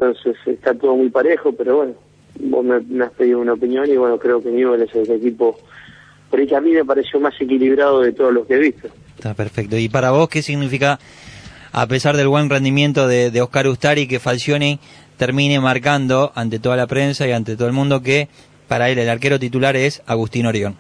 entonces está todo muy parejo, pero bueno, vos me has pedido una opinión y bueno, creo que Newell's es el equipo por ahí que a mí me pareció más equilibrado de todos los que he visto. Está perfecto. ¿Y para vos qué significa, a pesar del buen rendimiento de Oscar Ustari, que Falcioni termine marcando ante toda la prensa y ante todo el mundo que para él el arquero titular es Agustín Orión?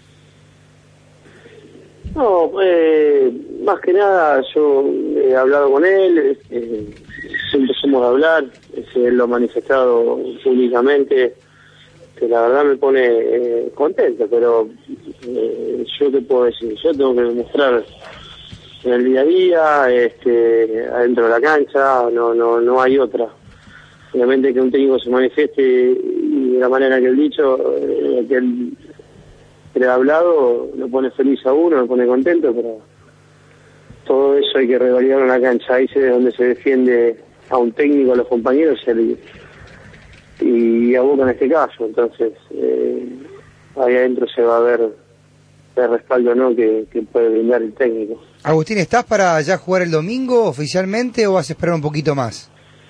No, más que nada yo he hablado con él, siempre somos de hablar, él lo ha manifestado públicamente, que la verdad me pone contento, pero yo qué puedo decir, yo tengo que demostrar en el día a día, adentro de la cancha, no hay otra. Obviamente que un técnico se manifieste y de la manera que él dicho, que él le ha hablado, lo pone feliz a uno, lo pone contento, pero todo eso hay que revalidarlo en la cancha, ahí es donde se defiende a un técnico, a los compañeros y a Boca en este caso. Entonces ahí adentro se va a ver el respaldo, ¿no?, que puede brindar el técnico. Agustín, ¿estás para ya jugar el domingo oficialmente o vas a esperar un poquito más?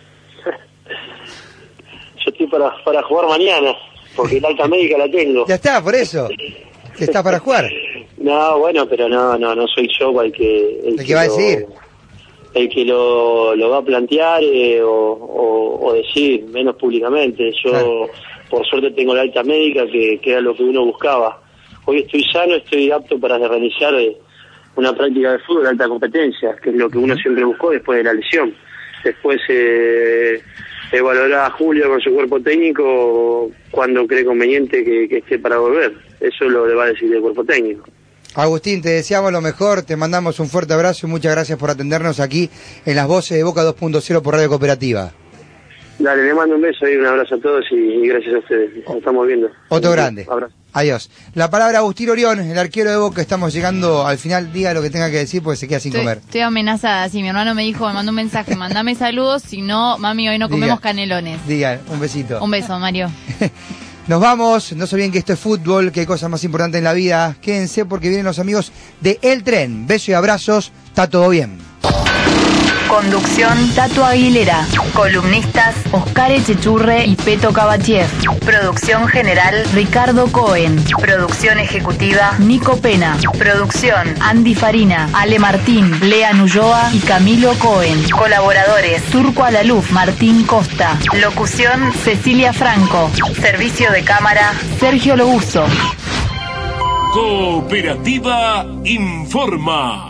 Yo estoy para jugar mañana, porque la alta médica la tengo. Ya está, por eso. ¿Estás para jugar? No, bueno, pero no soy yo el que va a decir. El que lo va a plantear o decir, menos públicamente. Yo, claro, por suerte tengo la alta médica, que era lo que uno buscaba. Hoy estoy sano, estoy apto para realizar una práctica de fútbol de alta competencia, que es lo que uno siempre buscó después de la lesión. Después evaluará a Julio con su cuerpo técnico cuando cree conveniente que esté para volver. Eso lo le va a decir el cuerpo técnico. Agustín, te deseamos lo mejor, te mandamos un fuerte abrazo y muchas gracias por atendernos aquí en Las Voces de Boca 2.0 por Radio Cooperativa. Dale, le mando un beso y un abrazo a todos y gracias a ustedes. Nos estamos viendo. Otro grande. Abrazo. Adiós. La palabra Agustín Orión, el arquero de Boca. Estamos llegando al final. Diga lo que tenga que decir porque se queda sin comer. Estoy amenazada. Si mi hermano me mandó un mensaje, mandame saludos, si no, mami, hoy no comemos canelones. Diga, un besito. Un beso, Mario. Nos vamos, no se olviden que esto es fútbol, que hay cosas más importantes en la vida. Quédense porque vienen los amigos de El Tren. Besos y abrazos, está todo bien. Conducción, Tato Aguilera. Columnistas, Oscar Echechurre y Peto Cabachiev. Producción general, Ricardo Cohen. Producción ejecutiva, Nico Pena. Producción, Andy Farina, Ale Martín, Lea Ulloa y Camilo Cohen. Colaboradores, Turco Alaluf, Martín Costa. Locución, Cecilia Franco. Servicio de cámara, Sergio Lobuso. Cooperativa informa.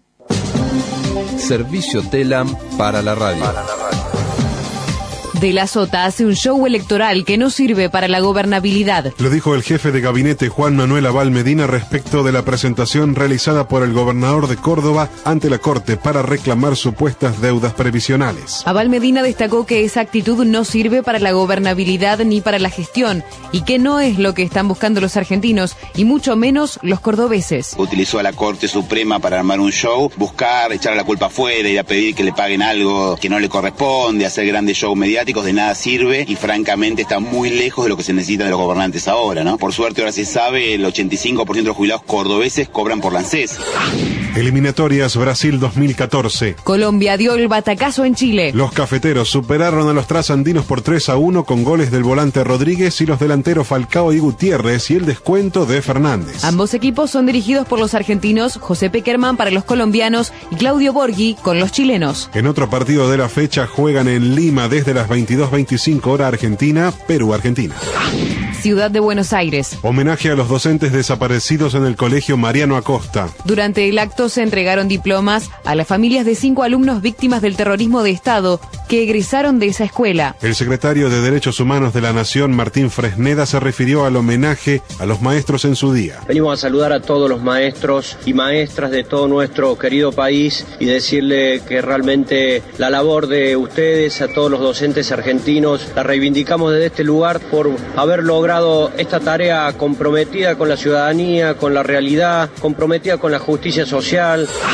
Servicio Telam para la radio. De la Sota hace un show electoral que no sirve para la gobernabilidad. Lo dijo el jefe de gabinete Juan Manuel Abal Medina respecto de la presentación realizada por el gobernador de Córdoba ante la Corte para reclamar supuestas deudas previsionales. Abal Medina destacó que esa actitud no sirve para la gobernabilidad ni para la gestión y que no es lo que están buscando los argentinos y mucho menos los cordobeses. Utilizó a la Corte Suprema para armar un show, buscar, echar la culpa afuera, ir a pedir que le paguen algo que no le corresponde, hacer grandes shows mediáticos. De nada sirve y francamente está muy lejos de lo que se necesita de los gobernantes ahora, ¿no? Por suerte ahora se sabe, el 85% de los jubilados cordobeses cobran por la ANSES. Eliminatorias Brasil 2014. Colombia dio el batacazo en Chile. Los cafeteros superaron a los trasandinos por 3-1 con goles del volante Rodríguez y los delanteros Falcao y Gutiérrez y el descuento de Fernández. Ambos equipos son dirigidos por los argentinos, José Peckerman para los colombianos y Claudio Borghi con los chilenos. En otro partido de la fecha juegan en Lima desde las 22:25 hora Argentina, Perú-Argentina. Ciudad de Buenos Aires. Homenaje a los docentes desaparecidos en el colegio Mariano Acosta. Durante el acto se entregaron diplomas a las familias de 5 alumnos víctimas del terrorismo de Estado que egresaron de esa escuela. El secretario de Derechos Humanos de la Nación, Martín Fresneda, se refirió al homenaje a los maestros en su día. Venimos a saludar a todos los maestros y maestras de todo nuestro querido país y decirle que realmente la labor de ustedes, a todos los docentes argentinos, la reivindicamos desde este lugar por haber logrado esta tarea comprometida con la ciudadanía, con la realidad, comprometida con la justicia social.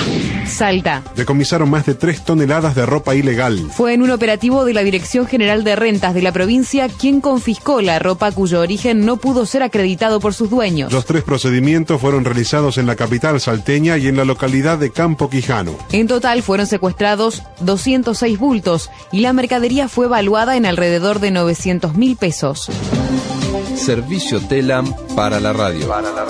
Salta. Decomisaron más de 3 toneladas de ropa ilegal. Fue en un operativo de la Dirección General de Rentas de la provincia quien confiscó la ropa cuyo origen no pudo ser acreditado por sus dueños. Los 3 procedimientos fueron realizados en la capital salteña y en la localidad de Campo Quijano. En total fueron secuestrados 206 bultos y la mercadería fue evaluada en alrededor de 900.000 pesos. Servicio Telam para la radio.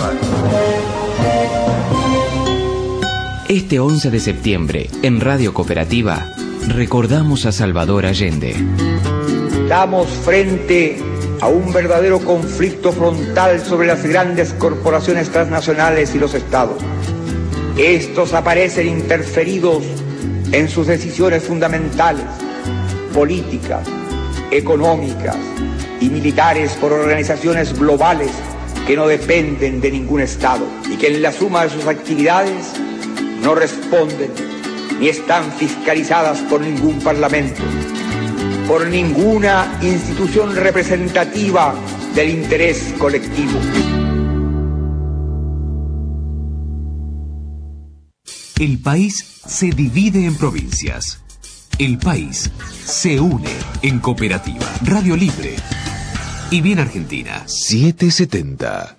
Este 11 de septiembre, en Radio Cooperativa, recordamos a Salvador Allende. Estamos frente a un verdadero conflicto frontal sobre las grandes corporaciones transnacionales y los estados. Estos aparecen interferidos en sus decisiones fundamentales, políticas, económicas y militares por organizaciones globales que no dependen de ningún estado y que en la suma de sus actividades no responden ni están fiscalizadas por ningún parlamento, por ninguna institución representativa del interés colectivo. El país se divide en provincias. El país se une en cooperativa. Radio Libre y Bien Argentina. 770.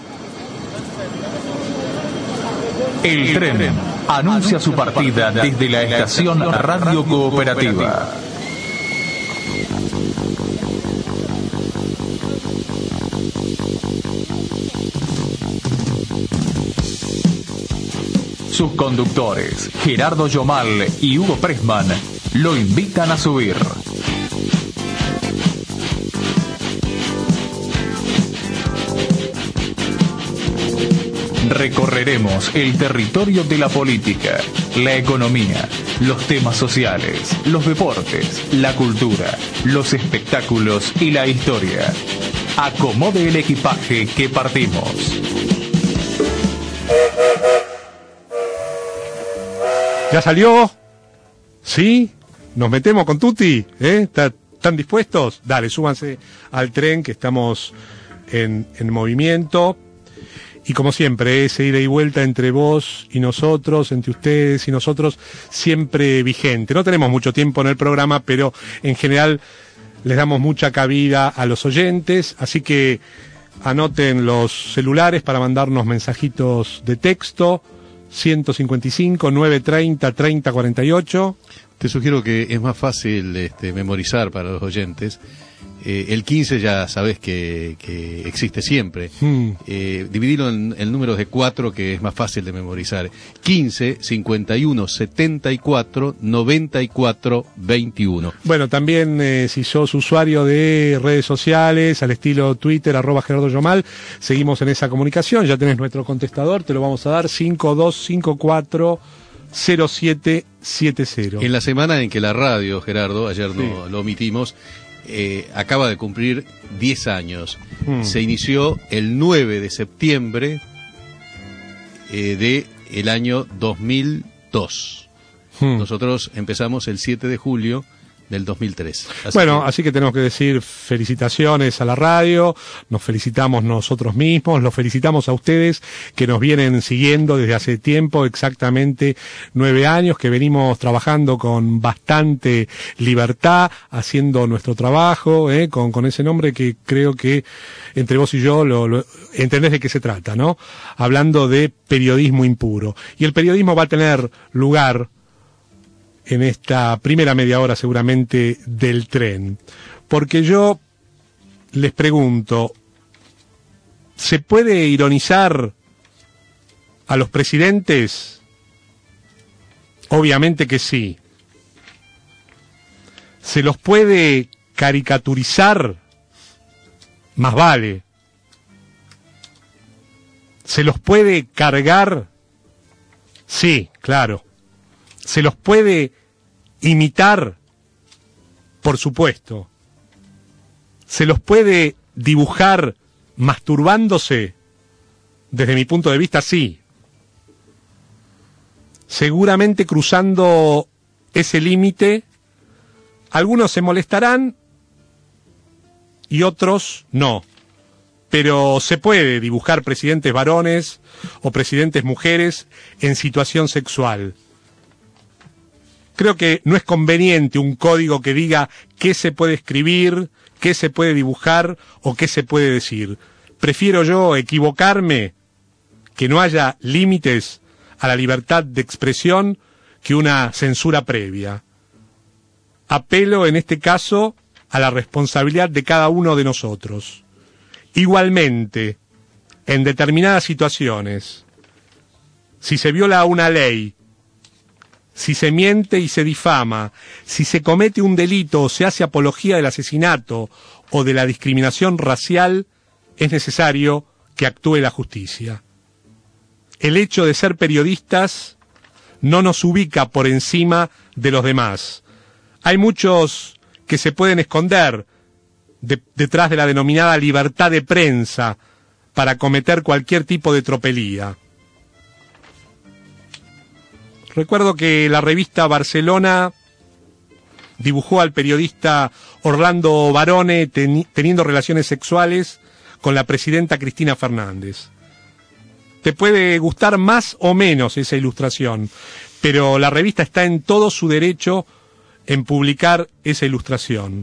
El tren anuncia su partida desde la estación Radio Cooperativa. Sus conductores, Gerardo Yomal y Hugo Pressman, lo invitan a subir. Recorreremos el territorio de la política, la economía, los temas sociales, los deportes, la cultura, los espectáculos y la historia. Acomode el equipaje que partimos. ¿Ya salió? ¿Sí? ¿Nos metemos con Tuti? ¿Están dispuestos? Dale, súbanse al tren que estamos en movimiento. Y como siempre, ese ida y vuelta entre vos y nosotros, entre ustedes y nosotros, siempre vigente. No tenemos mucho tiempo en el programa, pero en general les damos mucha cabida a los oyentes, así que anoten los celulares para mandarnos mensajitos de texto, 155 930 3048. Te sugiero que es más fácil memorizar para los oyentes. El 15 ya sabes que existe siempre. Dividirlo en números de 4, que es más fácil de memorizar. 15, 51, 74, 94, 21. Bueno, también si sos usuario de redes sociales, al estilo Twitter, @Gerardo Yomal, seguimos en esa comunicación. Ya tenés nuestro contestador, te lo vamos a dar, 5254 0770. En la semana en que la radio, Gerardo, ayer no lo omitimos, acaba de cumplir 10 años. Se inició el 9 de septiembre del año 2002. Nosotros empezamos el 7 de julio del 2003. Así que tenemos que decir felicitaciones a la radio, nos felicitamos nosotros mismos, los felicitamos a ustedes que nos vienen siguiendo desde hace tiempo, exactamente 9 años, que venimos trabajando con bastante libertad, haciendo nuestro trabajo, con ese nombre que creo que entre vos y yo lo entendés de qué se trata, ¿no? Hablando de periodismo impuro. Y el periodismo va a tener lugar en esta primera media hora seguramente del tren, porque yo les pregunto, ¿se puede ironizar a los presidentes? Obviamente que sí. ¿Se los puede caricaturizar? Más vale. ¿Se los puede cargar? Sí, claro. ¿Se los puede imitar? Por supuesto. ¿Se los puede dibujar masturbándose? Desde mi punto de vista, sí. Seguramente cruzando ese límite, algunos se molestarán y otros no. Pero se puede dibujar presidentes varones o presidentes mujeres en situación sexual. Creo que no es conveniente un código que diga qué se puede escribir, qué se puede dibujar o qué se puede decir. Prefiero yo equivocarme, que no haya límites a la libertad de expresión, que una censura previa. Apelo en este caso a la responsabilidad de cada uno de nosotros. Igualmente, en determinadas situaciones, si se viola una ley, si se miente y se difama, si se comete un delito o se hace apología del asesinato o de la discriminación racial, es necesario que actúe la justicia. El hecho de ser periodistas no nos ubica por encima de los demás. Hay muchos que se pueden esconder detrás de la denominada libertad de prensa para cometer cualquier tipo de tropelía. Recuerdo que la revista Barcelona dibujó al periodista Orlando Barone teniendo relaciones sexuales con la presidenta Cristina Fernández. Te puede gustar más o menos esa ilustración, pero la revista está en todo su derecho en publicar esa ilustración.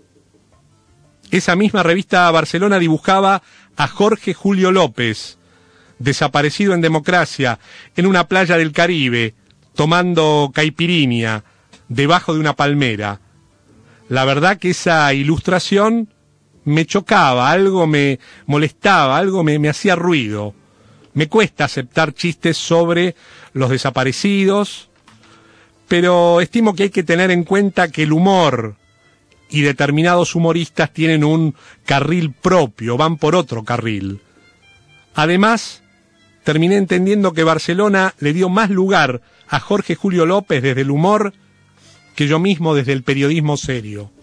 Esa misma revista Barcelona dibujaba a Jorge Julio López, desaparecido en Democracia, en una playa del Caribe, tomando caipirinha debajo de una palmera. La verdad que esa ilustración me chocaba, algo me molestaba, algo me hacía ruido. Me cuesta aceptar chistes sobre los desaparecidos, pero estimo que hay que tener en cuenta que el humor y determinados humoristas tienen un carril propio, van por otro carril. Además, terminé entendiendo que Barcelona le dio más lugar a Jorge Julio López desde el humor que yo mismo desde el periodismo serio.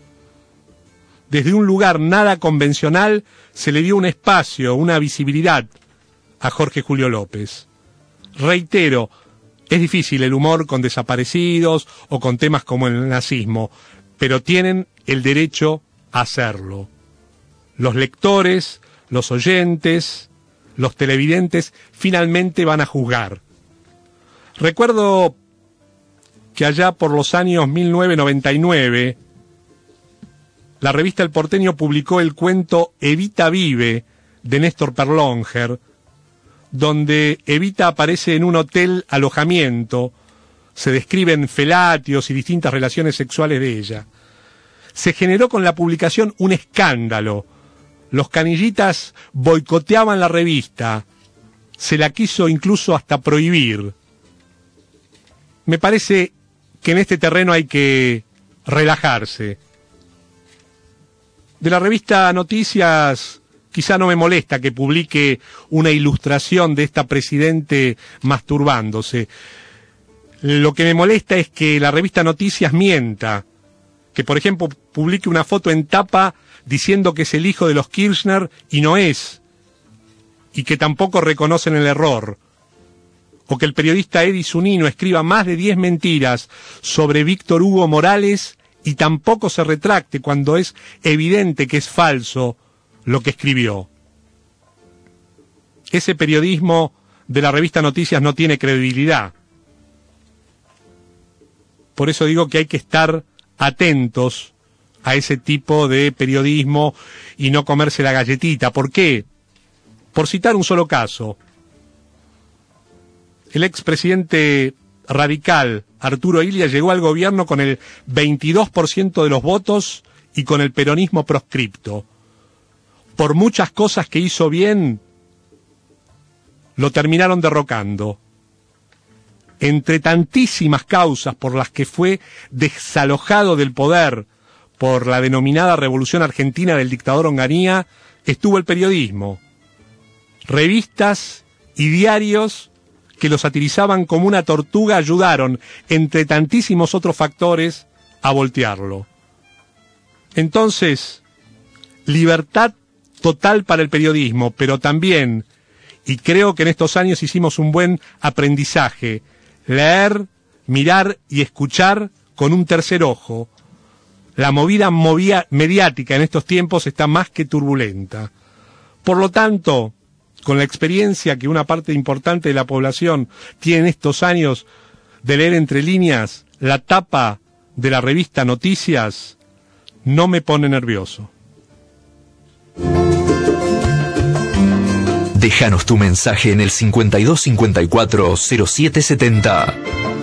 Desde un lugar nada convencional se le dio un espacio, una visibilidad a Jorge Julio López. Reitero, es difícil el humor con desaparecidos o con temas como el nazismo, pero tienen el derecho a hacerlo. Los lectores, los oyentes, los televidentes finalmente van a juzgar. Recuerdo que allá por los años 1999, la revista El Porteño publicó el cuento Evita vive, de Néstor Perlonger, donde Evita aparece en un hotel alojamiento, se describen felatios y distintas relaciones sexuales de ella. Se generó con la publicación un escándalo. Los canillitas boicoteaban la revista, se la quiso incluso hasta prohibir. Me parece que en este terreno hay que relajarse. De la revista Noticias, quizá no me molesta que publique una ilustración de esta presidente masturbándose. Lo que me molesta es que la revista Noticias mienta, que por ejemplo publique una foto en tapa diciendo que es el hijo de los Kirchner y no es, y que tampoco reconocen el error, o que el periodista Eddie Zunino escriba más de 10 mentiras sobre Víctor Hugo Morales y tampoco se retracte cuando es evidente que es falso lo que escribió. Ese periodismo de la revista Noticias no tiene credibilidad. Por eso digo que hay que estar atentos a ese tipo de periodismo y no comerse la galletita. ¿Por qué? Por citar un solo caso. El expresidente radical Arturo Illia llegó al gobierno con el 22% de los votos y con el peronismo proscripto. Por muchas cosas que hizo bien, lo terminaron derrocando. Entre tantísimas causas por las que fue desalojado del poder por la denominada Revolución Argentina del dictador Onganía, estuvo el periodismo. Revistas y diarios que lo satirizaban como una tortuga ayudaron, entre tantísimos otros factores, a voltearlo. Entonces, libertad total para el periodismo, pero también, y creo que en estos años hicimos un buen aprendizaje, leer, mirar y escuchar con un tercer ojo. La movida mediática en estos tiempos está más que turbulenta. Por lo tanto, con la experiencia que una parte importante de la población tiene en estos años de leer entre líneas, la tapa de la revista Noticias no me pone nervioso. Déjanos tu mensaje en el 5254-0770.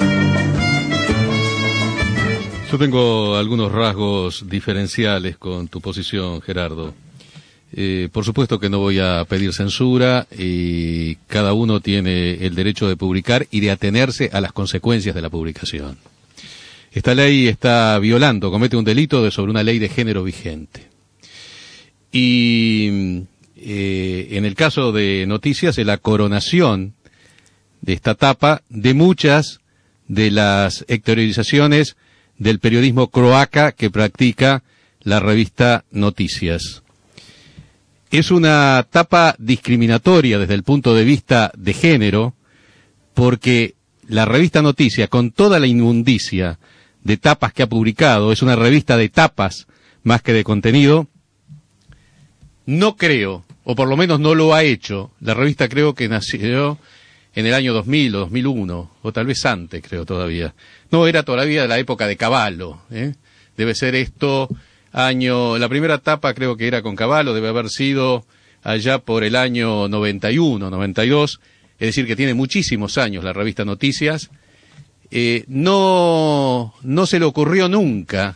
Yo tengo algunos rasgos diferenciales con tu posición, Gerardo. Por supuesto que no voy a pedir censura y cada uno tiene el derecho de publicar y de atenerse a las consecuencias de la publicación. Esta ley está violando, comete un delito sobre una ley de género vigente. Y en el caso de Noticias, es la coronación de esta tapa de muchas de las exteriorizaciones del periodismo croaca que practica la revista Noticias. Es una tapa discriminatoria desde el punto de vista de género, porque la revista Noticias, con toda la inmundicia de tapas que ha publicado, es una revista de tapas más que de contenido. No creo, o por lo menos no lo ha hecho, la revista creo que nació en el año 2000 o 2001, o tal vez antes, creo todavía. No, era todavía de la época de Cavallo, Debe ser esto, la primera tapa creo que era con Cavallo, debe haber sido allá por el año 91, 92, es decir, que tiene muchísimos años la revista Noticias. No se le ocurrió nunca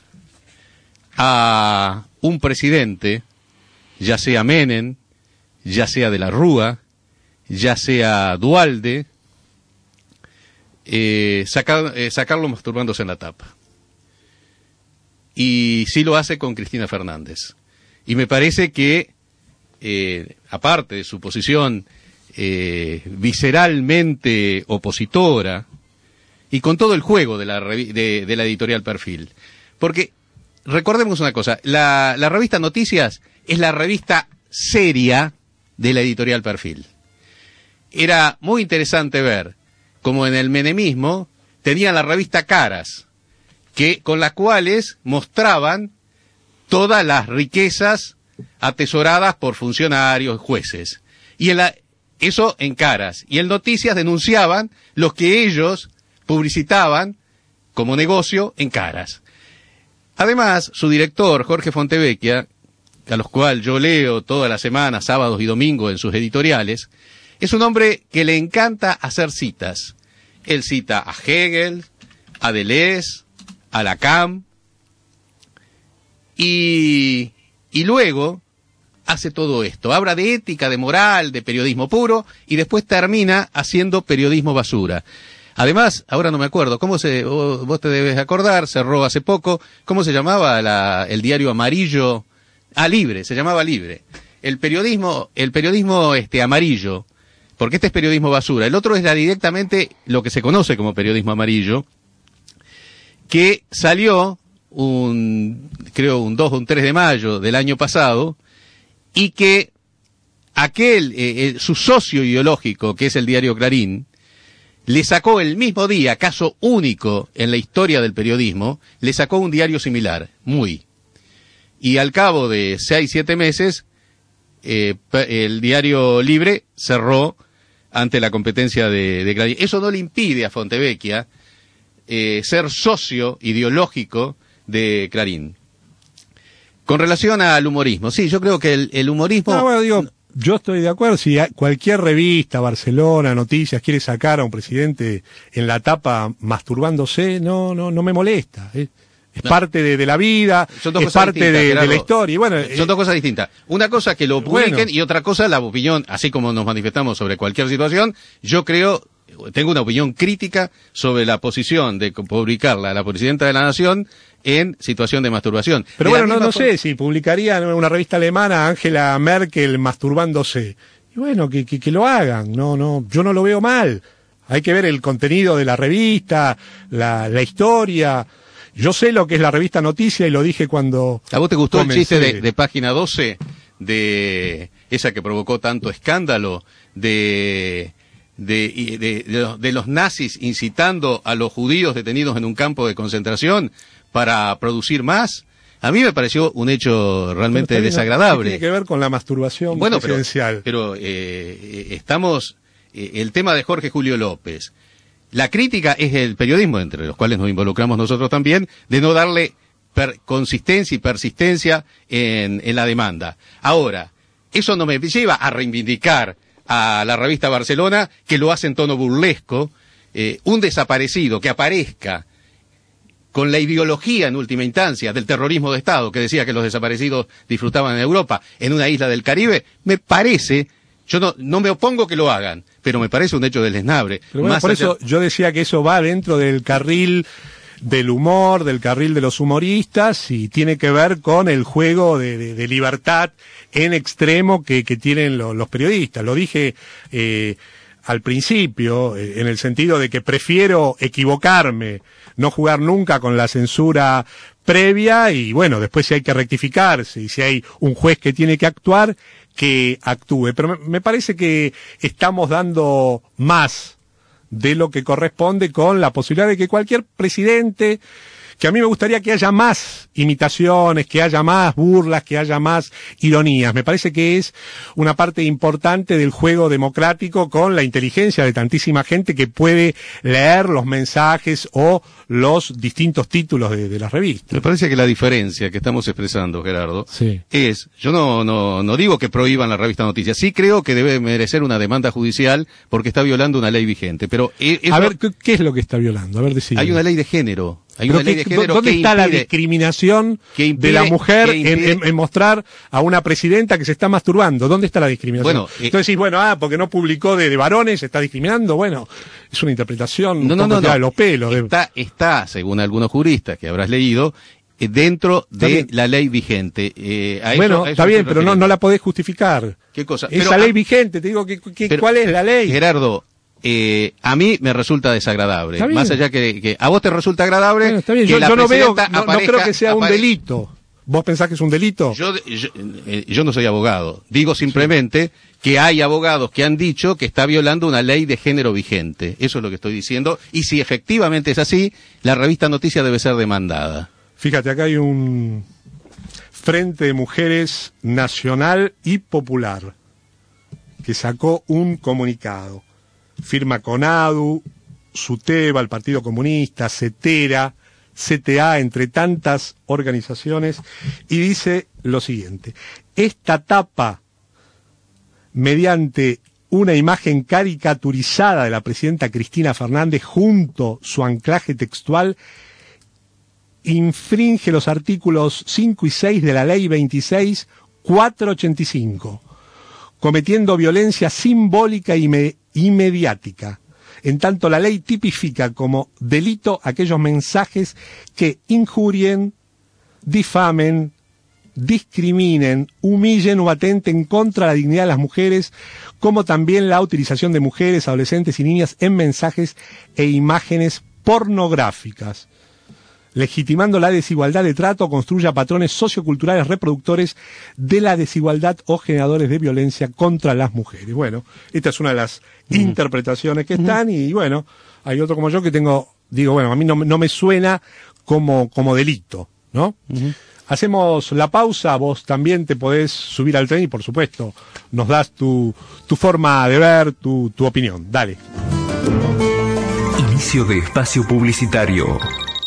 a un presidente, ya sea Menem, ya sea de la Rúa, ya sea Duhalde, sacarlo masturbándose en la tapa. Y sí lo hace con Cristina Fernández. Y me parece que, aparte de su posición visceralmente opositora, y con todo el juego de la editorial Perfil, porque recordemos una cosa, la revista Noticias es la revista seria de la editorial Perfil. Era muy interesante ver como en el menemismo tenían la revista Caras, con las cuales mostraban todas las riquezas atesoradas por funcionarios, jueces. Y eso en Caras. Y en Noticias denunciaban los que ellos publicitaban como negocio en Caras. Además, su director, Jorge Fontevecchia, a los cuales yo leo toda la semana, sábados y domingos en sus editoriales, es un hombre que le encanta hacer citas. Él cita a Hegel, a Deleuze, a Lacan, y luego hace todo esto. Habla de ética, de moral, de periodismo puro, y después termina haciendo periodismo basura. Además, ahora no me acuerdo, vos te debes acordar, cerró hace poco, ¿cómo se llamaba el diario amarillo? Libre, se llamaba Libre. El periodismo amarillo, porque este es periodismo basura. El otro es directamente lo que se conoce como periodismo amarillo, que salió creo un 2 o un 3 de mayo del año pasado, y que su socio ideológico, que es el diario Clarín, le sacó el mismo día, caso único en la historia del periodismo, le sacó un diario similar, y al cabo de 6-7 meses, el diario Libre cerró ante la competencia de Clarín. Eso no le impide a Fontevecchia ser socio ideológico de Clarín. Con relación al humorismo, sí, yo creo que el humorismo... Yo estoy de acuerdo, si cualquier revista, Barcelona, Noticias, quiere sacar a un presidente en la tapa masturbándose, no me molesta. Es parte de la vida, es parte de la historia. Y bueno, son dos cosas distintas. Una cosa que lo publiquen y otra cosa la opinión, así como nos manifestamos sobre cualquier situación, yo tengo una opinión crítica sobre la posición de publicarla a la presidenta de la Nación en situación de masturbación. Pero bueno, no sé si publicarían una revista alemana Angela Merkel masturbándose. Y bueno, que lo hagan. Yo no lo veo mal. Hay que ver el contenido de la revista, la historia. Yo sé lo que es la revista Noticia y lo dije cuando... ¿A vos te gustó el chiste de Página 12? De esa que provocó tanto escándalo de los nazis incitando a los judíos detenidos en un campo de concentración para producir más. A mí me pareció un hecho realmente desagradable. Tiene que ver con la masturbación presidencial. Pero estamos... el tema de Jorge Julio López, La crítica es el periodismo, entre los cuales nos involucramos nosotros también, de no darle consistencia y persistencia en la demanda. Ahora, eso no me lleva a reivindicar a la revista Barcelona, que lo hace en tono burlesco, un desaparecido que aparezca con la ideología en última instancia del terrorismo de Estado, que decía que los desaparecidos disfrutaban en Europa, en una isla del Caribe, me parece, yo no me opongo que lo hagan, pero me parece un hecho deleznable. Pero bueno, por eso yo decía que eso va dentro del carril del humor, del carril de los humoristas, y tiene que ver con el juego de libertad en extremo que tienen los periodistas. Lo dije al principio, en el sentido de que prefiero equivocarme, no jugar nunca con la censura previa, y bueno, después si hay que rectificarse, y si hay un juez que tiene que actuar, que actúe. Pero me parece que estamos dando más de lo que corresponde con la posibilidad de que cualquier presidente, que a mí me gustaría que haya más imitaciones, que haya más burlas, que haya más ironías. Me parece que es una parte importante del juego democrático con la inteligencia de tantísima gente que puede leer los mensajes o los distintos títulos de las revistas. Me parece que la diferencia que estamos expresando, Gerardo, sí, es, yo no digo que prohíban la revista Noticias, sí creo que debe merecer una demanda judicial porque está violando una ley vigente, pero a ver, ¿qué es lo que está violando? A ver, decime. Hay una ley de género. Hay una ley de género. ¿Dónde está la discriminación de la mujer en mostrar a una presidenta que se está masturbando? ¿Dónde está la discriminación? Bueno, entonces decís, porque no publicó de varones, se está discriminando. Bueno, es una interpretación de los pelos. Está, según algunos juristas que habrás leído, dentro de la ley vigente. Está bien, pero no la podés justificar. ¿Qué cosa? Esa ley vigente, te digo, ¿cuál es la ley? Gerardo, a mí me resulta desagradable. Más allá que a vos te resulta agradable. Bueno, está bien. Yo no veo, no creo que sea un delito. ¿Vos pensás que es un delito? Yo no soy abogado. Digo simplemente que hay abogados que han dicho que está violando una ley de género vigente. Eso es lo que estoy diciendo. Y si efectivamente es así, la revista Noticias debe ser demandada. Fíjate, acá hay un Frente de Mujeres Nacional y Popular que sacó un comunicado. Firma CONADU, SUTEBA, el Partido Comunista, CETERA, CTA, entre tantas organizaciones, y dice lo siguiente: esta tapa, mediante una imagen caricaturizada de la presidenta Cristina Fernández junto su anclaje textual, infringe los artículos 5 y 6 de la Ley 26.485, cometiendo violencia simbólica y mediática. En tanto, la ley tipifica como delito aquellos mensajes que injurien, difamen, discriminen, humillen o atenten contra la dignidad de las mujeres, como también la utilización de mujeres, adolescentes y niñas en mensajes e imágenes pornográficas. Legitimando la desigualdad de trato, construya patrones socioculturales reproductores de la desigualdad o generadores de violencia contra las mujeres. Bueno, esta es una de las interpretaciones que están, y bueno, hay otro como yo que digo, bueno, a mí no me suena como delito, ¿no? Hacemos la pausa, vos también te podés subir al tren y por supuesto nos das tu forma de ver, tu opinión. Dale. Inicio de espacio publicitario.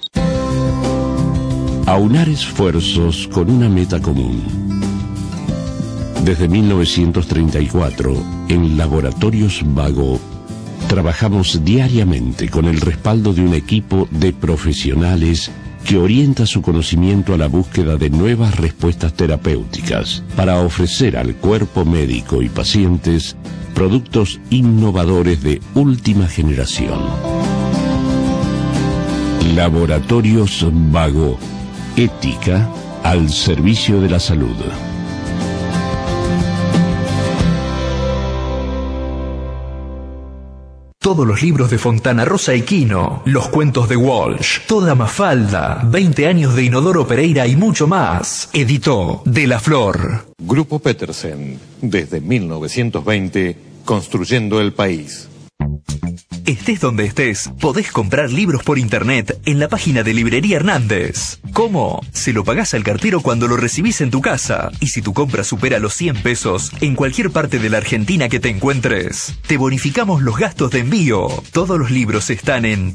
Aunar esfuerzos con una meta común. Desde 1934, en Laboratorios Vago, trabajamos diariamente con el respaldo de un equipo de profesionales que orienta su conocimiento a la búsqueda de nuevas respuestas terapéuticas para ofrecer al cuerpo médico y pacientes productos innovadores de última generación. Laboratorios Vago. Ética al servicio de la salud. Todos los libros de Fontana Rosa y Quino, los cuentos de Walsh, toda Mafalda, 20 años de Inodoro Pereira y mucho más. Editó De la Flor. Grupo Petersen, desde 1920, construyendo el país. Estés donde estés, podés comprar libros por internet en la página de Librería Hernández. ¿Cómo? Se lo pagás al cartero cuando lo recibís en tu casa. Y si tu compra supera los 100 pesos, en cualquier parte de la Argentina que te encuentres, te bonificamos los gastos de envío. Todos los libros están en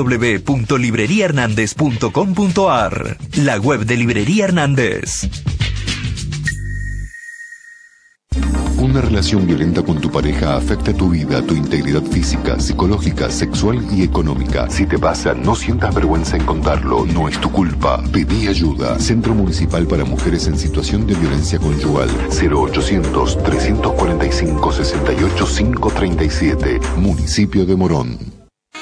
www.libreriahernandez.com.ar, la web de Librería Hernández. Una relación violenta con tu pareja afecta tu vida, tu integridad física, psicológica, sexual y económica. Si te pasa, no sientas vergüenza en contarlo, no es tu culpa. Pedí ayuda. Centro Municipal para Mujeres en Situación de Violencia Conyugal. 0800-345-68537. Municipio de Morón.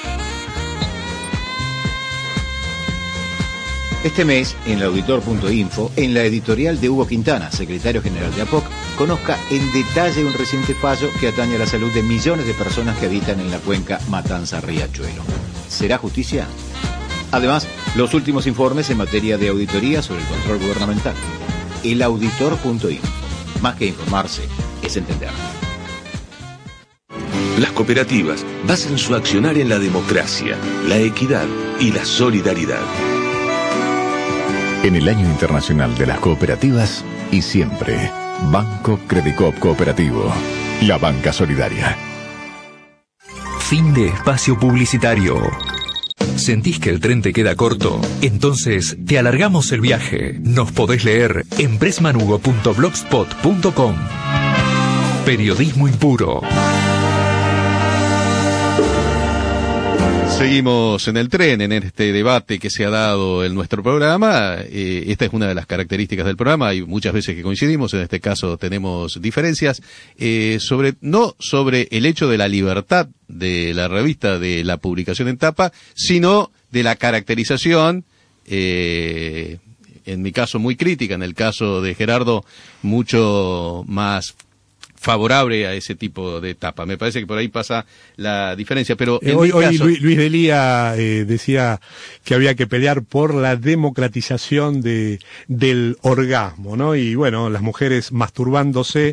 Este mes, en el auditor.info, en la editorial de Hugo Quintana, secretario general de APOC, conozca en detalle un reciente fallo que atañe a la salud de millones de personas que habitan en la cuenca Matanza-Riachuelo. ¿Será justicia? Además, los últimos informes en materia de auditoría sobre el control gubernamental. El auditor.info. Más que informarse, es entender. Las cooperativas basan su accionar en la democracia, la equidad y la solidaridad. En el Año Internacional de las Cooperativas y siempre, Banco Credicop Cooperativo, la banca solidaria. Fin de espacio publicitario. ¿Sentís que el tren te queda corto? Entonces te alargamos el viaje. Nos podés leer en pressmanhugo.blogspot.com. Periodismo impuro. Seguimos en el tren, en este debate que se ha dado en nuestro programa. Esta es una de las características del programa. Hay muchas veces que coincidimos, en este caso tenemos diferencias, no sobre el hecho de la libertad de la revista, de la publicación en tapa, sino de la caracterización, en mi caso muy crítica, en el caso de Gerardo mucho más favorable a ese tipo de etapa. Me parece que por ahí pasa la diferencia, pero hoy Luis Delía decía que había que pelear por la democratización del orgasmo, ¿no? Y bueno, las mujeres masturbándose,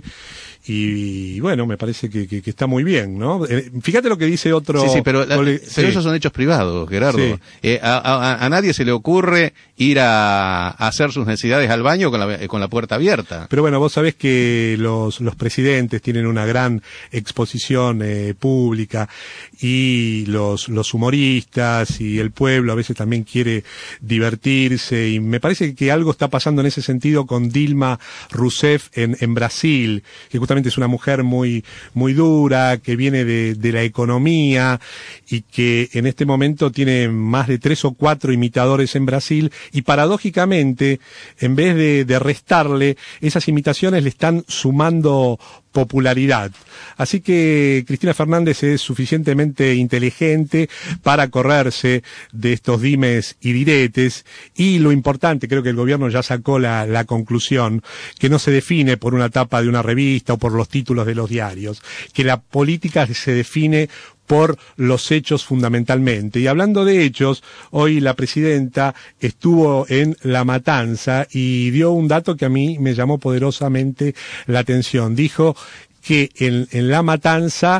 y bueno, me parece que está muy bien, ¿no? Fíjate lo que dice otro... Sí, pero esos son hechos privados, Gerardo. Sí. A nadie se le ocurre ir a hacer sus necesidades al baño con la puerta abierta. Pero bueno, vos sabés que los presidentes tienen una gran exposición pública, y los humoristas y el pueblo a veces también quiere divertirse, y me parece que algo está pasando en ese sentido con Dilma Rousseff en Brasil, que justamente es una mujer muy dura, que viene de la economía, y que en este momento tiene más de 3 o 4 imitadores en Brasil, y paradójicamente, en vez de restarle, esas imitaciones le están sumando popularidad. Así que Cristina Fernández es suficientemente inteligente para correrse de estos dimes y diretes, y lo importante, creo que el gobierno ya sacó la conclusión, que no se define por una tapa de una revista o por los títulos de los diarios, que la política se define por los hechos fundamentalmente. Y hablando de hechos, hoy la presidenta estuvo en La Matanza y dio un dato que a mí me llamó poderosamente la atención. Dijo que en La Matanza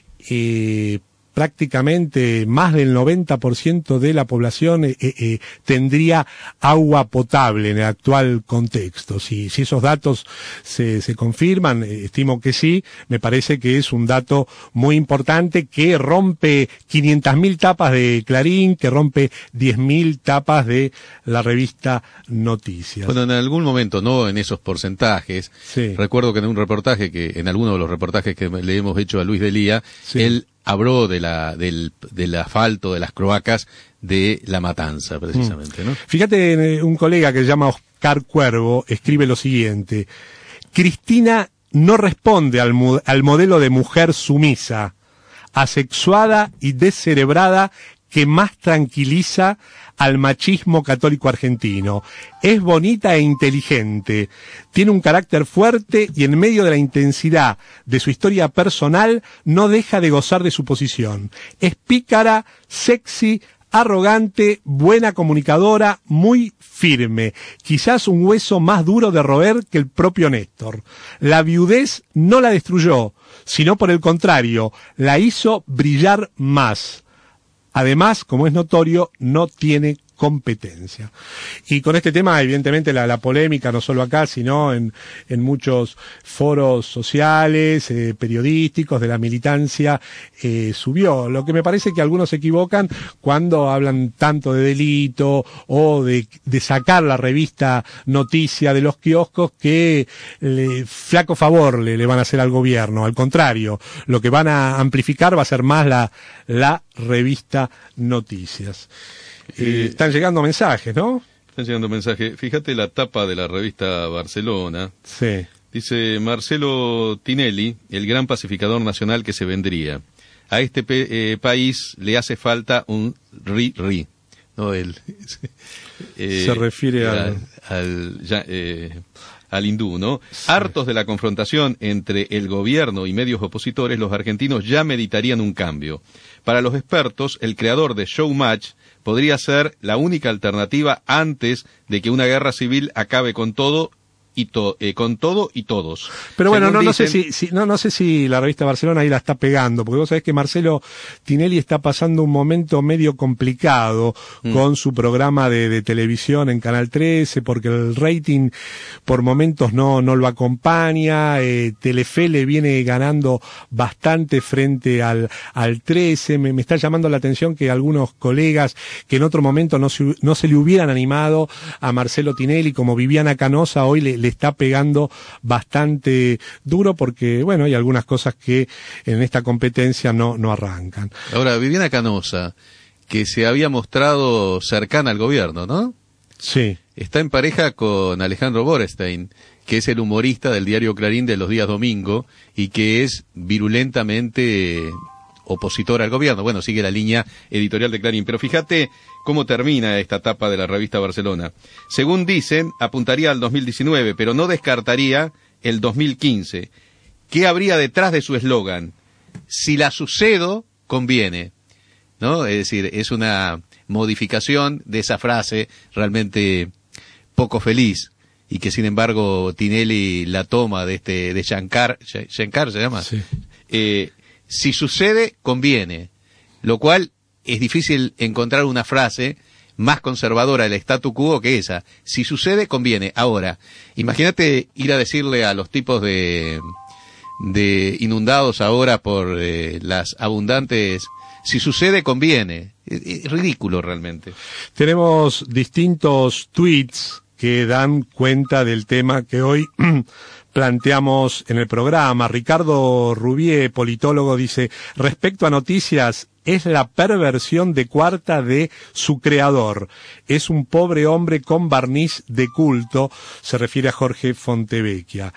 prácticamente más del 90% de la población tendría agua potable en el actual contexto. Si esos datos se confirman, estimo que sí, me parece que es un dato muy importante que rompe 500.000 tapas de Clarín, que rompe 10.000 tapas de la revista Noticias. Bueno, en algún momento, no en esos porcentajes, sí. Recuerdo que en en alguno de los reportajes que le hemos hecho a Luis Delía, sí. Él habló del asfalto, de las cloacas de La Matanza, precisamente, ¿no? Fíjate, un colega que se llama Oscar Cuervo escribe lo siguiente: Cristina no responde al modelo de mujer sumisa, asexuada y descerebrada que más tranquiliza al machismo católico argentino. Es bonita e inteligente, tiene un carácter fuerte y en medio de la intensidad de su historia personal no deja de gozar de su posición. Es pícara, sexy, arrogante, buena comunicadora, muy firme, quizás un hueso más duro de roer que el propio Néstor. La viudez no la destruyó, sino por el contrario, la hizo brillar más. Además, como es notorio, no tiene competencia. Y con este tema, evidentemente, la polémica, no solo acá, sino en muchos foros sociales, periodísticos, de la militancia, subió. Lo que me parece que algunos se equivocan cuando hablan tanto de delito o de sacar la revista Noticia de los kioscos, que flaco favor le van a hacer al gobierno. Al contrario, lo que van a amplificar va a ser más la revista Noticias. Están llegando mensajes, ¿no? Están llegando mensajes. Fíjate la tapa de la revista Barcelona. Sí. Dice Marcelo Tinelli, el gran pacificador nacional que se vendría. A este país le hace falta un ri. No, se refiere al hindú, ¿no? Sí. Hartos de la confrontación entre el gobierno y medios opositores, los argentinos ya meditarían un cambio. Para los expertos, el creador de Showmatch podría ser la única alternativa antes de que una guerra civil acabe con todo y todos. Pero bueno, no sé si la revista Barcelona ahí la está pegando, porque vos sabés que Marcelo Tinelli está pasando un momento medio complicado con su programa de televisión en Canal 13, porque el rating por momentos no lo acompaña. Telefe le viene ganando bastante frente al 13. Me está llamando la atención que algunos colegas que en otro momento no se le hubieran animado a Marcelo Tinelli, como Viviana Canosa, hoy le está pegando bastante duro, porque bueno, hay algunas cosas que en esta competencia no arrancan. Ahora, Viviana Canosa, que se había mostrado cercana al gobierno, ¿no? Sí. Está en pareja con Alejandro Borestein, que es el humorista del diario Clarín de los días domingo y que es virulentamente opositor al gobierno. Bueno, sigue la línea editorial de Clarín. Pero fíjate cómo termina esta etapa de la revista Barcelona. Según dicen, apuntaría al 2019, pero no descartaría el 2015. ¿Qué habría detrás de su eslogan? Si la sucedo, conviene, ¿no? Es decir, es una modificación de esa frase realmente poco feliz, y que sin embargo Tinelli la toma de Shankar se llama. Sí. Si sucede, conviene, lo cual es difícil encontrar una frase más conservadora del statu quo que esa. Si sucede, conviene. Ahora, imagínate ir a decirle a los tipos de inundados ahora por las abundantes, si sucede, conviene. Es ridículo realmente. Tenemos distintos tweets que dan cuenta del tema que hoy planteamos en el programa. Ricardo Rubié, politólogo, dice: respecto a Noticias, es la perversión de cuarta de su creador. Es un pobre hombre con barniz de culto. Se refiere a Jorge Fontevecchia.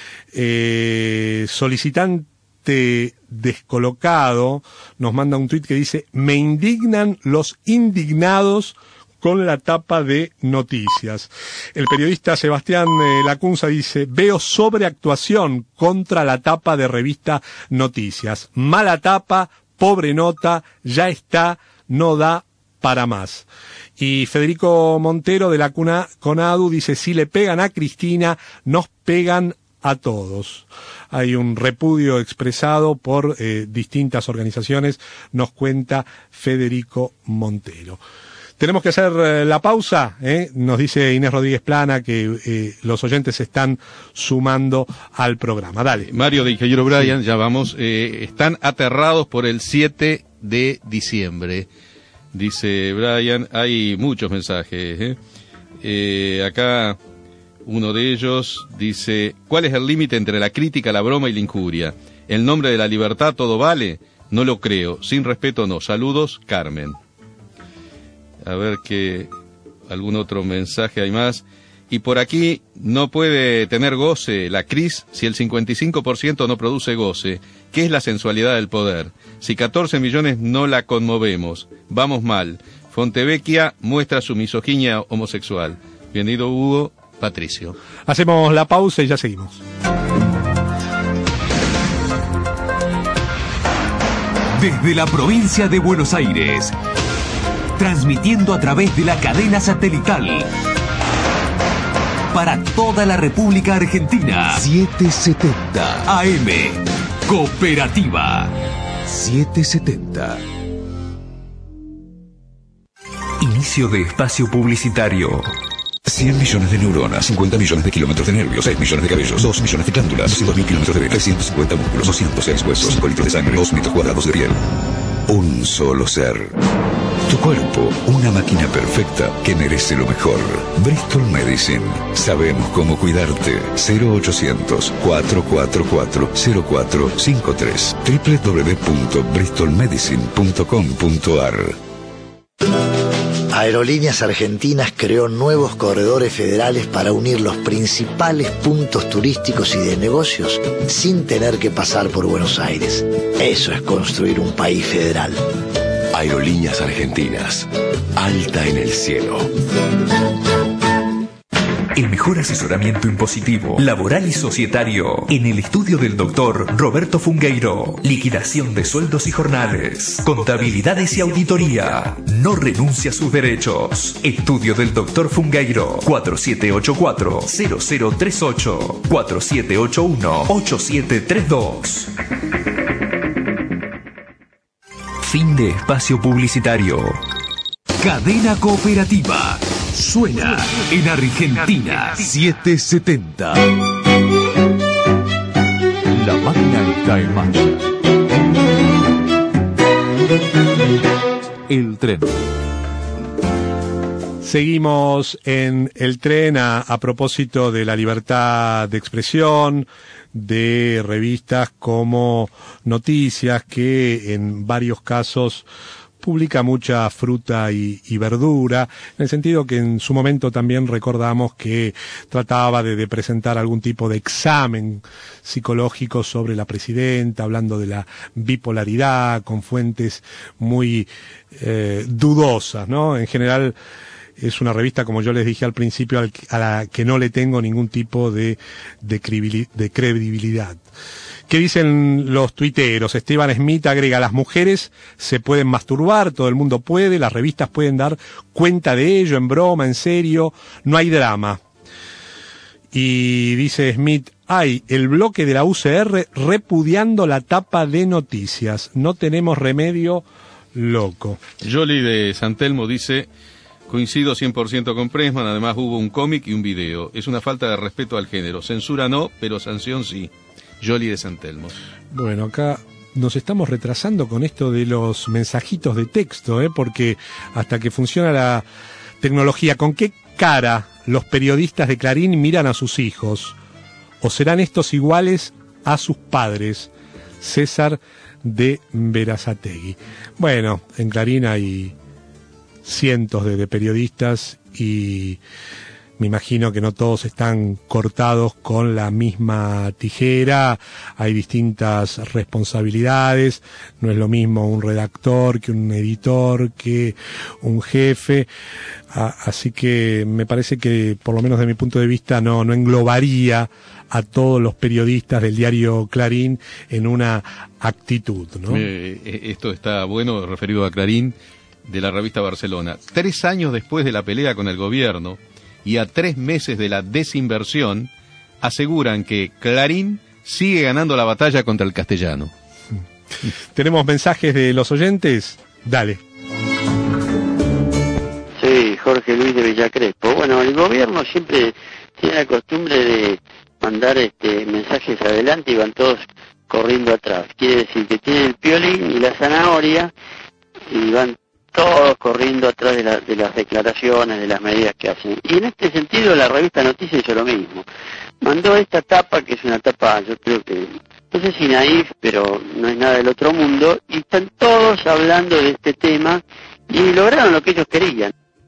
Solicitante descolocado nos manda un tuit que dice: me indignan los indignados con la tapa de Noticias. El periodista Sebastián Lacunza dice: veo sobreactuación contra la tapa de revista Noticias. Mala tapa, pobre nota, ya está, no da para más. Y Federico Montero de la CONADU dice: si le pegan a Cristina, nos pegan a todos. Hay un repudio expresado por distintas organizaciones, nos cuenta Federico Montero. Tenemos que hacer la pausa, nos dice Inés Rodríguez Plana que los oyentes se están sumando al programa. Dale. Mario de Ingeniero Brian, sí. Ya vamos, están aterrados por el 7 de diciembre. Dice Brian, hay muchos mensajes. Acá uno de ellos dice: ¿cuál es el límite entre la crítica, la broma y la injuria? ¿El nombre de la libertad todo vale? No lo creo. Sin respeto no. Saludos, Carmen. A ver que algún otro mensaje hay más. Y por aquí: no puede tener goce la Cris si el 55% no produce goce. ¿Qué es la sensualidad del poder? Si 14 millones no la conmovemos, vamos mal. Fontevecchia muestra su misoginia homosexual. Bienvenido, Hugo. Patricio. Hacemos la pausa y ya seguimos. Desde la provincia de Buenos Aires, transmitiendo a través de la cadena satelital para toda la República Argentina. 770 AM. Cooperativa 770. Inicio de espacio publicitario. 100 millones de neuronas, 50 millones de kilómetros de nervios, 6 millones de cabellos, 2 millones de glándulas, 200.000 kilómetros de venas, 350 músculos, 206 huesos, 5 litros de sangre, 2 metros cuadrados de piel. Un solo ser. Tu cuerpo, una máquina perfecta que merece lo mejor. Bristol Medicine. Sabemos cómo cuidarte. 0800-444-0453. www.bristolmedicine.com.ar. Aerolíneas Argentinas creó nuevos corredores federales para unir los principales puntos turísticos y de negocios sin tener que pasar por Buenos Aires. Eso es construir un país federal. Aerolíneas Argentinas. Alta en el cielo. El mejor asesoramiento impositivo, laboral y societario en el estudio del doctor Roberto Fungueiro. Liquidación de sueldos y jornales, contabilidades y auditoría. No renuncia a sus derechos. Estudio del doctor Fungueiro. 4784-0038 4781-8732. Fin de espacio publicitario. Cadena Cooperativa. Suena en Argentina 770. La máquina está en marcha. El tren. Seguimos en el tren a propósito de la libertad de expresión, de revistas como Noticias, que en varios casos publica mucha fruta y verdura, en el sentido que en su momento también recordamos que trataba de presentar algún tipo de examen psicológico sobre la presidenta, hablando de la bipolaridad, con fuentes muy dudosas, ¿no? En general es una revista, como yo les dije al principio, a la que no le tengo ningún tipo de credibilidad. ¿Qué dicen los tuiteros? Esteban Smith agrega: las mujeres se pueden masturbar, todo el mundo puede, las revistas pueden dar cuenta de ello, en broma, en serio, no hay drama. Y dice Smith: hay el bloque de la UCR repudiando la tapa de Noticias, no tenemos remedio, loco. Jolie de San Telmo dice: coincido 100% con Pressman, además hubo un cómic y un video. Es una falta de respeto al género. Censura no, pero sanción sí. Jolie de San Telmo. Bueno, acá nos estamos retrasando con esto de los mensajitos de texto, porque hasta que funciona la tecnología, ¿con qué cara los periodistas de Clarín miran a sus hijos? ¿O serán estos iguales a sus padres? César de Berazategui. Bueno, en Clarín hay cientos de periodistas y me imagino que no todos están cortados con la misma tijera, hay distintas responsabilidades, no es lo mismo un redactor que un editor, que un jefe, así que me parece que, por lo menos de mi punto de vista, no englobaría a todos los periodistas del diario Clarín en una actitud, ¿no? Esto está bueno, referido a Clarín, de la revista Barcelona. 3 años después de la pelea con el gobierno y a 3 meses de la desinversión, aseguran que Clarín sigue ganando la batalla contra el castellano. ¿Tenemos mensajes de los oyentes? Dale. Sí, Jorge Luis de Villa Crespo. Bueno, el gobierno siempre tiene la costumbre de mandar mensajes adelante y van todos corriendo atrás. Quiere decir que tiene el piolín y la zanahoria y van todos corriendo atrás de las declaraciones, de las medidas que hacen. Y en este sentido la revista Noticias hizo lo mismo. Mandó esta tapa, que es una tapa, yo creo que, no sé si naif, pero no es nada del otro mundo, y están todos hablando de este tema y lograron lo que ellos querían.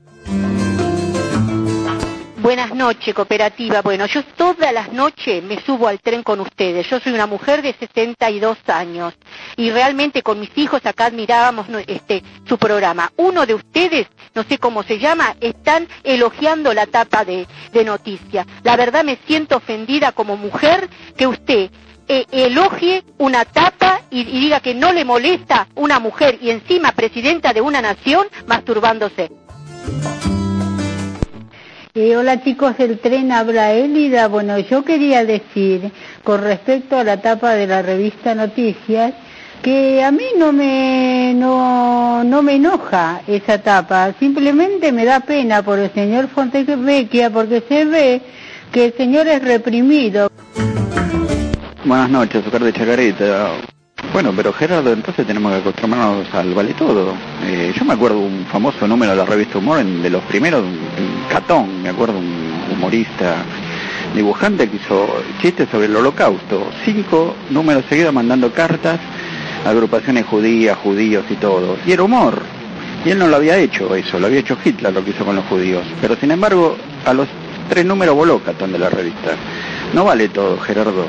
Buenas noches, cooperativa. Bueno, yo todas las noches me subo al tren con ustedes. Yo soy una mujer de 62 años y realmente con mis hijos acá admirábamos su programa. Uno de ustedes, no sé cómo se llama, están elogiando la tapa de Noticias. La verdad me siento ofendida como mujer que usted elogie una tapa y diga que no le molesta una mujer y encima presidenta de una nación masturbándose. Hola chicos del tren, habla Élida. Bueno, yo quería decir, con respecto a la tapa de la revista Noticias, que a mí no me enoja esa tapa, simplemente me da pena por el señor Fontevecchia, porque se ve que el señor es reprimido. Buenas noches, Oscar de Chacarita. Bueno, pero Gerardo, entonces tenemos que acostumbrarnos al vale todo. Yo me acuerdo un famoso número de la revista Humor, de los primeros, Catón, me acuerdo, un humorista dibujante que hizo chistes sobre el Holocausto. 5 números seguidos mandando cartas a agrupaciones judías, judíos y todo. Y era humor. Y él no lo había hecho eso, lo había hecho Hitler lo que hizo con los judíos. Pero sin embargo, a los 3 números voló Catón de la revista. No vale todo, Gerardo.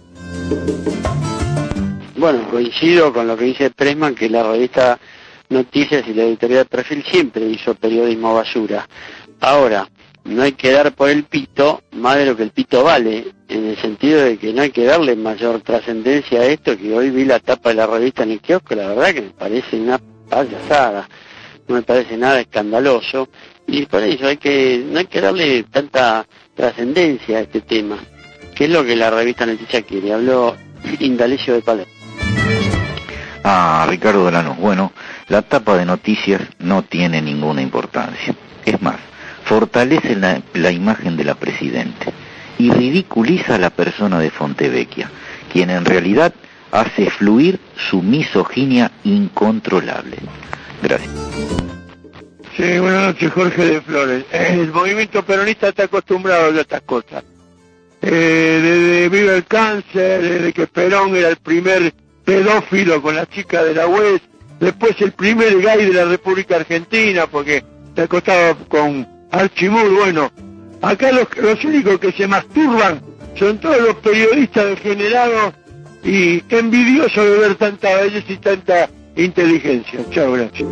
Bueno, coincido con lo que dice Pressman, que la revista Noticias y la editorial de Perfil siempre hizo periodismo basura. Ahora, no hay que dar por el pito más de lo que el pito vale, en el sentido de que no hay que darle mayor trascendencia a esto, que hoy vi la tapa de la revista en el kiosco, la verdad que me parece una payasada, no me parece nada escandaloso, y por eso no hay que darle tanta trascendencia a este tema, que es lo que la revista Noticias quiere. Habló Indalecio de Palermo. Ricardo Delano, bueno, la tapa de Noticias no tiene ninguna importancia. Es más, fortalece la imagen de la Presidente y ridiculiza a la persona de Fontevecchia, quien en realidad hace fluir su misoginia incontrolable. Gracias. Sí, buenas noches, Jorge de Flores. El movimiento peronista está acostumbrado a estas cosas. Desde Viva el Cáncer, desde que Perón era el primer pedófilo con la chica de la UES, después el primer gay de la República Argentina, porque se acostaba con Archimur. Bueno, acá los únicos que se masturban son todos los periodistas degenerados y envidiosos de ver tanta belleza y tanta inteligencia. Chao, gracias.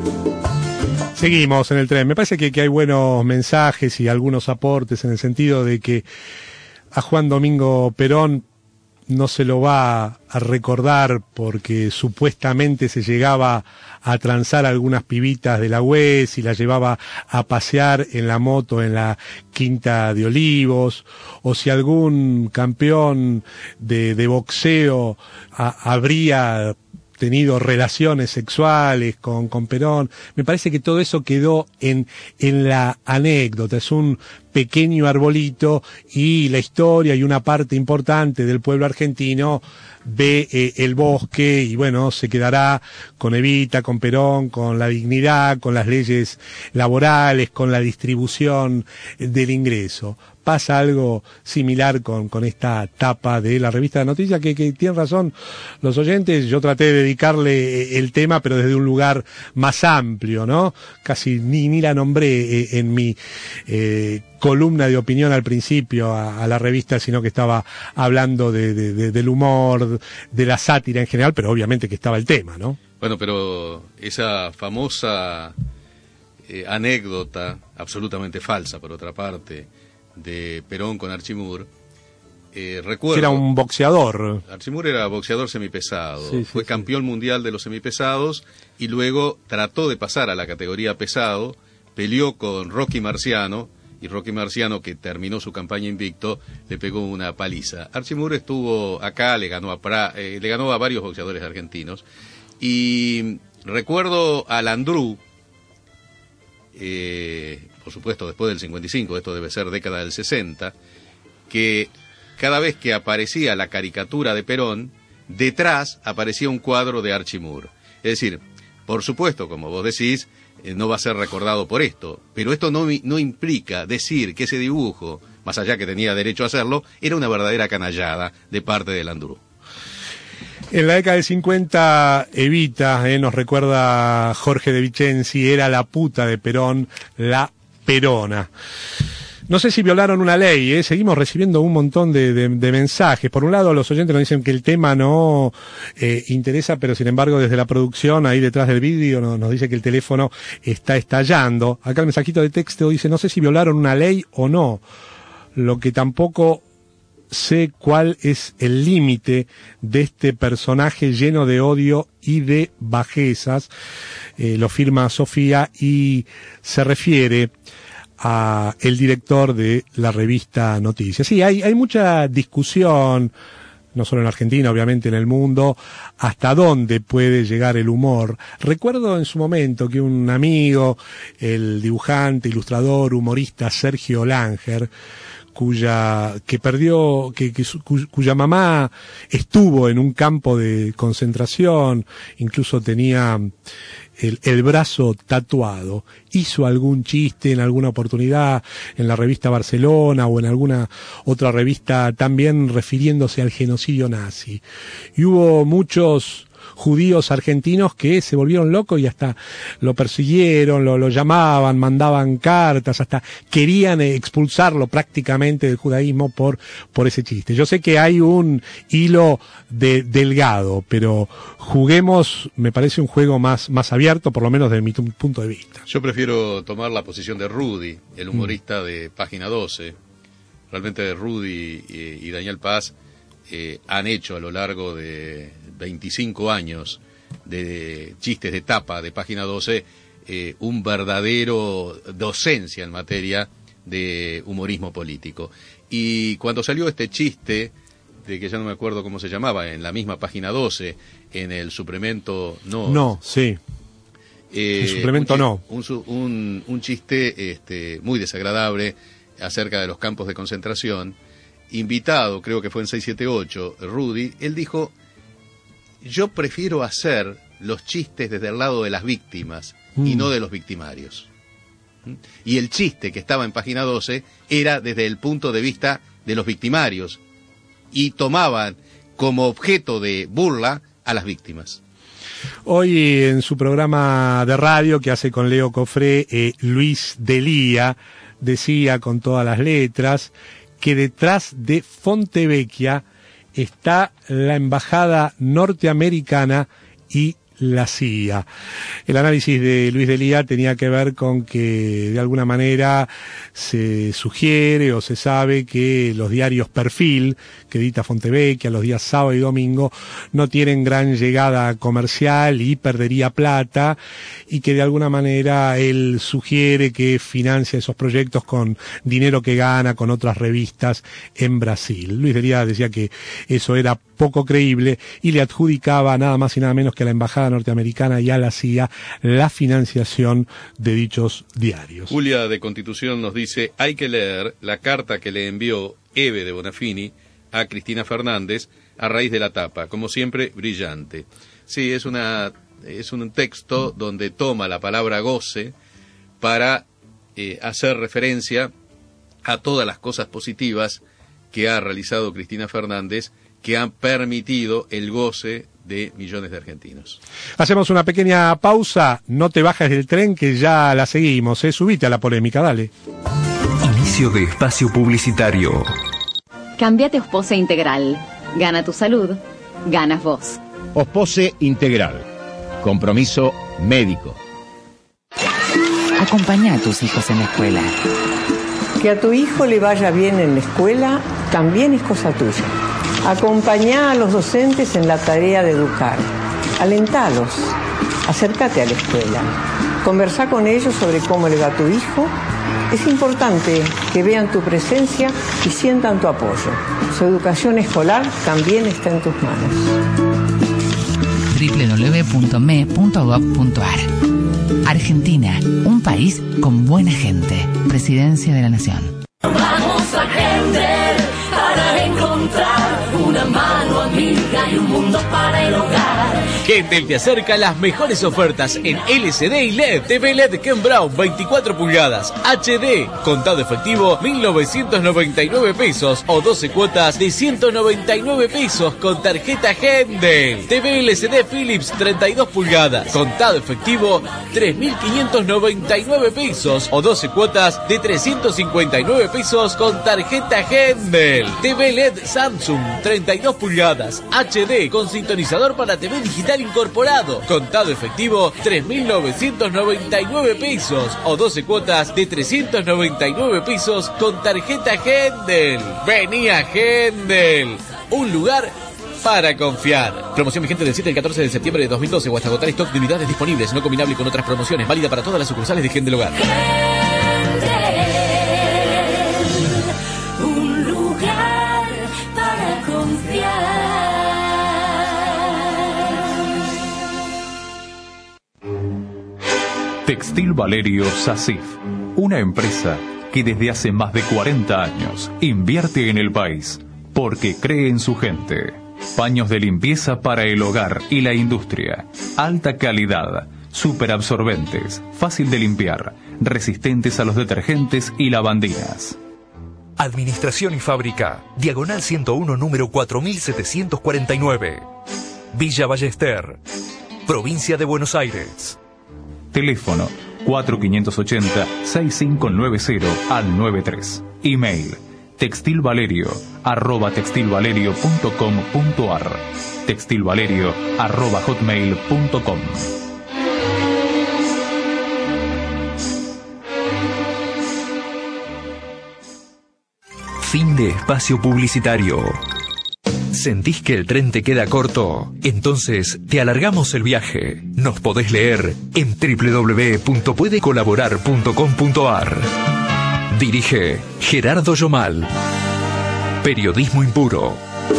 Seguimos en el tren. Me parece que hay buenos mensajes y algunos aportes en el sentido de que a Juan Domingo Perón no se lo va a recordar porque supuestamente se llegaba a transar algunas pibitas de la UES y las llevaba a pasear en la moto en la Quinta de Olivos, o si algún campeón de boxeo habría tenido relaciones sexuales con Perón. Me parece que todo eso quedó en la anécdota, es un pequeño arbolito, y la historia y una parte importante del pueblo argentino ve el bosque, y bueno, se quedará con Evita, con Perón, con la dignidad, con las leyes laborales, con la distribución del ingreso. Pasa algo similar con esta tapa de la revista de noticias, que tienen razón los oyentes. Yo traté de dedicarle el tema, pero desde un lugar más amplio, ¿no? Casi ni la nombré en mi columna de opinión al principio a la revista, sino que estaba hablando del humor, de la sátira en general, pero obviamente que estaba el tema, ¿no? Bueno, pero esa famosa anécdota, absolutamente falsa por otra parte, de Perón con Archimur, recuerdo... Era un boxeador. Archimur era boxeador semipesado, sí, fue campeón mundial de los semipesados y luego trató de pasar a la categoría pesado, peleó con Rocky Marciano, y Rocky Marciano, que terminó su campaña invicto, le pegó una paliza. Archimur estuvo acá, le ganó a varios boxeadores argentinos, y recuerdo a Landru, por supuesto después del 55, esto debe ser década del 60, que cada vez que aparecía la caricatura de Perón, detrás aparecía un cuadro de Archimur. Es decir, por supuesto, como vos decís, no va a ser recordado por esto, pero esto no implica decir que ese dibujo, más allá que tenía derecho a hacerlo, era una verdadera canallada de parte de Landru. En la década del 50, Evita, nos recuerda Jorge de Vicenzi, era la puta de Perón, la Perona. No sé si violaron una ley, seguimos recibiendo un montón de mensajes. Por un lado, los oyentes nos dicen que el tema no interesa, pero sin embargo, desde la producción, ahí detrás del vídeo, nos dice que el teléfono está estallando. Acá el mensajito de texto dice, no sé si violaron una ley o no. Lo que tampoco sé cuál es el límite de este personaje lleno de odio y de bajezas. Lo firma Sofía y se refiere a el director de la revista Noticias. Sí, hay mucha discusión, no solo en Argentina, obviamente en el mundo, hasta dónde puede llegar el humor. Recuerdo en su momento que un amigo, el dibujante, ilustrador, humorista Sergio Langer, cuya mamá estuvo en un campo de concentración, incluso tenía el brazo tatuado, hizo algún chiste en alguna oportunidad en la revista Barcelona o en alguna otra revista también refiriéndose al genocidio nazi. Y hubo muchos judíos argentinos que se volvieron locos y hasta lo persiguieron, lo llamaban, mandaban cartas, hasta querían expulsarlo prácticamente del judaísmo por ese chiste. Yo sé que hay un hilo delgado, pero juguemos, me parece un juego más abierto, por lo menos desde mi punto de vista. Yo prefiero tomar la posición de Rudy, el humorista de Página 12. Realmente Rudy y Daniel Paz han hecho a lo largo de 25 años de chistes de tapa de Página 12 un verdadero docencia en materia de humorismo político. Y cuando salió este chiste, de que ya no me acuerdo cómo se llamaba, en la misma Página 12, en el suplemento No, sí. El suplemento un chiste muy desagradable acerca de los campos de concentración. Invitado, creo que fue en 678, Rudy, él dijo: yo prefiero hacer los chistes desde el lado de las víctimas y no de los victimarios. Y el chiste que estaba en Página 12 era desde el punto de vista de los victimarios y tomaban como objeto de burla a las víctimas. Hoy en su programa de radio que hace con Leo Cofré, Luis Delía decía con todas las letras que detrás de Fontevecchia está la embajada norteamericana y la CIA. El análisis de Luis Delía tenía que ver con que de alguna manera se sugiere o se sabe que los diarios Perfil, que edita Fontevecchia los días sábado y domingo, no tienen gran llegada comercial y perdería plata, y que de alguna manera él sugiere que financia esos proyectos con dinero que gana con otras revistas en Brasil. Luis Delía decía que eso era poco creíble y le adjudicaba nada más y nada menos que a la embajada norteamericana y a la CIA la financiación de dichos diarios. Julia de Constitución nos dice: hay que leer la carta que le envió Eve de Bonafini a Cristina Fernández a raíz de la tapa, como siempre brillante. Sí, es un texto donde toma la palabra goce para hacer referencia a todas las cosas positivas que ha realizado Cristina Fernández, que han permitido el goce de millones de argentinos. Hacemos una pequeña pausa, no te bajes del tren que ya la seguimos, subite a la polémica, dale. Inicio de espacio publicitario. Cambiate Ospose Integral. Gana tu salud, ganas vos. Ospose Integral. Compromiso médico. Acompañá a tus hijos en la escuela. Que a tu hijo le vaya bien en la escuela también es cosa tuya. Acompañá a los docentes en la tarea de educar. Alentalos. Acércate a la escuela. Conversá con ellos sobre cómo le va a tu hijo. Es importante que vean tu presencia y sientan tu apoyo. Su educación escolar también está en tus manos. www.me.gov.ar. Argentina, un país con buena gente. Presidencia de la Nación. Vamos a Hender para encontrar una mano amiga y un mundo para el hogar. Hender te acerca las mejores ofertas en LCD y LED. TV LED Ken Brown 24 pulgadas HD, contado efectivo 1.999 pesos o 12 cuotas de 199 pesos con tarjeta Hender. TV LCD Philips 32 pulgadas, contado efectivo 3.599 pesos o 12 cuotas de 359 pesos con tarjeta Hender. TV LED Samsung 32 pulgadas HD con sintonizador para TV digital incorporado, contado efectivo 3.999 pesos o 12 cuotas de 399 pesos con tarjeta Hender. Vení a Hender, un lugar para confiar. Promoción vigente del 7 al 14 de septiembre de 2012 o hasta agotar stock de unidades disponibles, no combinable con otras promociones, válida para todas las sucursales de Hender Hogar. Textil Valerio SACIF, una empresa que desde hace más de 40 años invierte en el país porque cree en su gente. Paños de limpieza para el hogar y la industria. Alta calidad, superabsorbentes, fácil de limpiar, resistentes a los detergentes y lavandinas. Administración y Fábrica, Diagonal 101, número 4749. Villa Ballester, Provincia de Buenos Aires. Teléfono 4580-6590 al 93. Email textilvalerio@textilvalerio.com.ar, textilvalerio@hotmail.com. Fin de espacio publicitario. ¿Sentís que el tren te queda corto? Entonces te alargamos el viaje. Nos podés leer en www.puedecolaborar.com.ar. Dirige Gerardo Yomal. Periodismo impuro.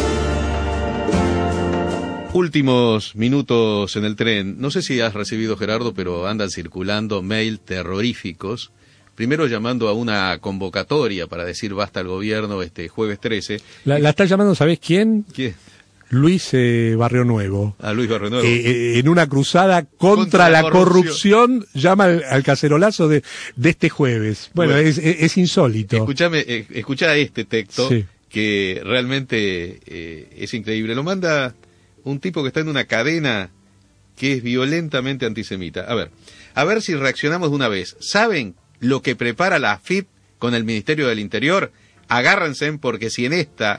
Últimos minutos en el tren. No sé si has recibido, Gerardo, pero andan circulando mail terroríficos. Primero llamando a una convocatoria para decir basta al gobierno este jueves 13. La está llamando, ¿sabés quién? ¿Quién? Luis Barrio Nuevo. Luis Barrio Nuevo. En una cruzada contra la corrupción, llama al cacerolazo de este jueves. Bueno, es insólito. Escuchá este texto, sí, que realmente es increíble. Lo manda un tipo que está en una cadena que es violentamente antisemita. A ver si reaccionamos de una vez. ¿Saben lo que prepara la AFIP con el Ministerio del Interior? Agárrense, porque si en esta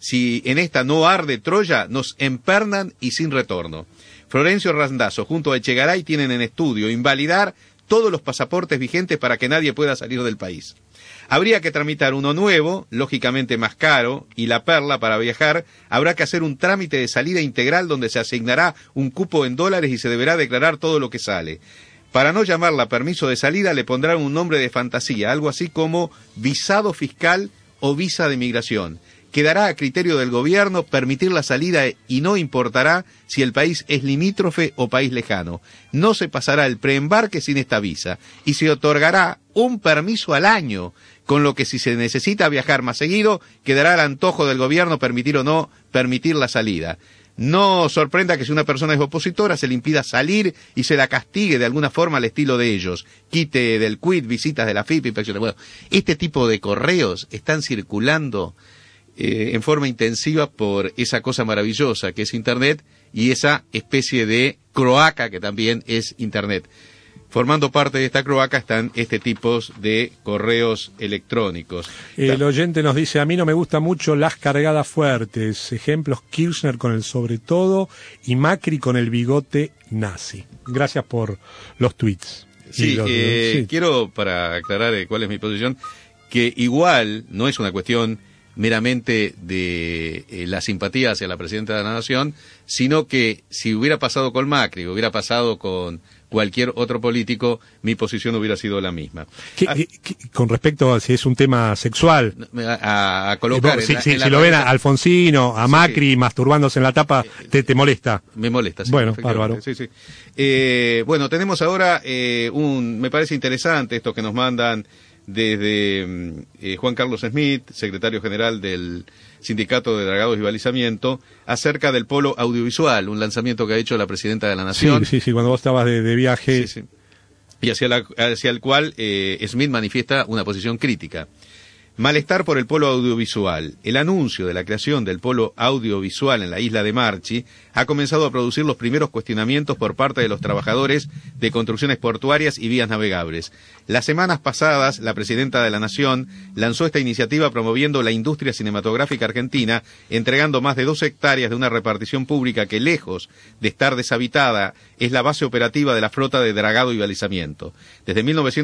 no arde Troya, nos empernan y sin retorno. Florencio Randazzo junto a Echegaray tienen en estudio invalidar todos los pasaportes vigentes para que nadie pueda salir del país. Habría que tramitar uno nuevo, lógicamente más caro, y la perla para viajar habrá que hacer un trámite de salida integral donde se asignará un cupo en dólares y se deberá declarar todo lo que sale. Para no llamarla permiso de salida le pondrán un nombre de fantasía, algo así como visado fiscal o visa de migración. Quedará a criterio del gobierno permitir la salida y no importará si el país es limítrofe o país lejano. No se pasará el preembarque sin esta visa y se otorgará un permiso al año, con lo que si se necesita viajar más seguido, quedará al antojo del gobierno permitir o no permitir la salida. No sorprenda que si una persona es opositora se le impida salir y se la castigue de alguna forma al estilo de ellos. Quite del quit, visitas de la FIP, inspecciones. Bueno, este tipo de correos están circulando en forma intensiva por esa cosa maravillosa que es Internet y esa especie de cloaca que también es Internet. Formando parte de esta cloaca están este tipo de correos electrónicos. El oyente nos dice, a mí no me gustan mucho las cargadas fuertes. Ejemplos, Kirchner con el sobre todo y Macri con el bigote nazi. Gracias por los tweets. Sí, quiero, para aclarar cuál es mi posición, que igual no es una cuestión meramente de la simpatía hacia la presidenta de la Nación, sino que si hubiera pasado con Macri, hubiera pasado con cualquier otro político, mi posición hubiera sido la misma. Con respecto a si es un tema sexual, a colocar si lo ven a Alfonsino, a Macri masturbándose en la tapa, ¿te molesta? Me molesta, sí. Bueno, bárbaro. Sí. Bueno, tenemos ahora me parece interesante esto que nos mandan desde Juan Carlos Smith, secretario general del Sindicato de Dragados y Balizamiento, acerca del polo audiovisual, un lanzamiento que ha hecho la presidenta de la Nación. Sí, cuando vos estabas de viaje. Sí. Y hacia el cual Smith manifiesta una posición crítica. Malestar por el polo audiovisual. El anuncio de la creación del polo audiovisual en la isla de Marchi ha comenzado a producir los primeros cuestionamientos por parte de los trabajadores de construcciones portuarias y vías navegables. Las semanas pasadas, la presidenta de la Nación lanzó esta iniciativa promoviendo la industria cinematográfica argentina, entregando más de 2 hectáreas de una repartición pública que, lejos de estar deshabitada, es la base operativa de la flota de dragado y balizamiento. Desde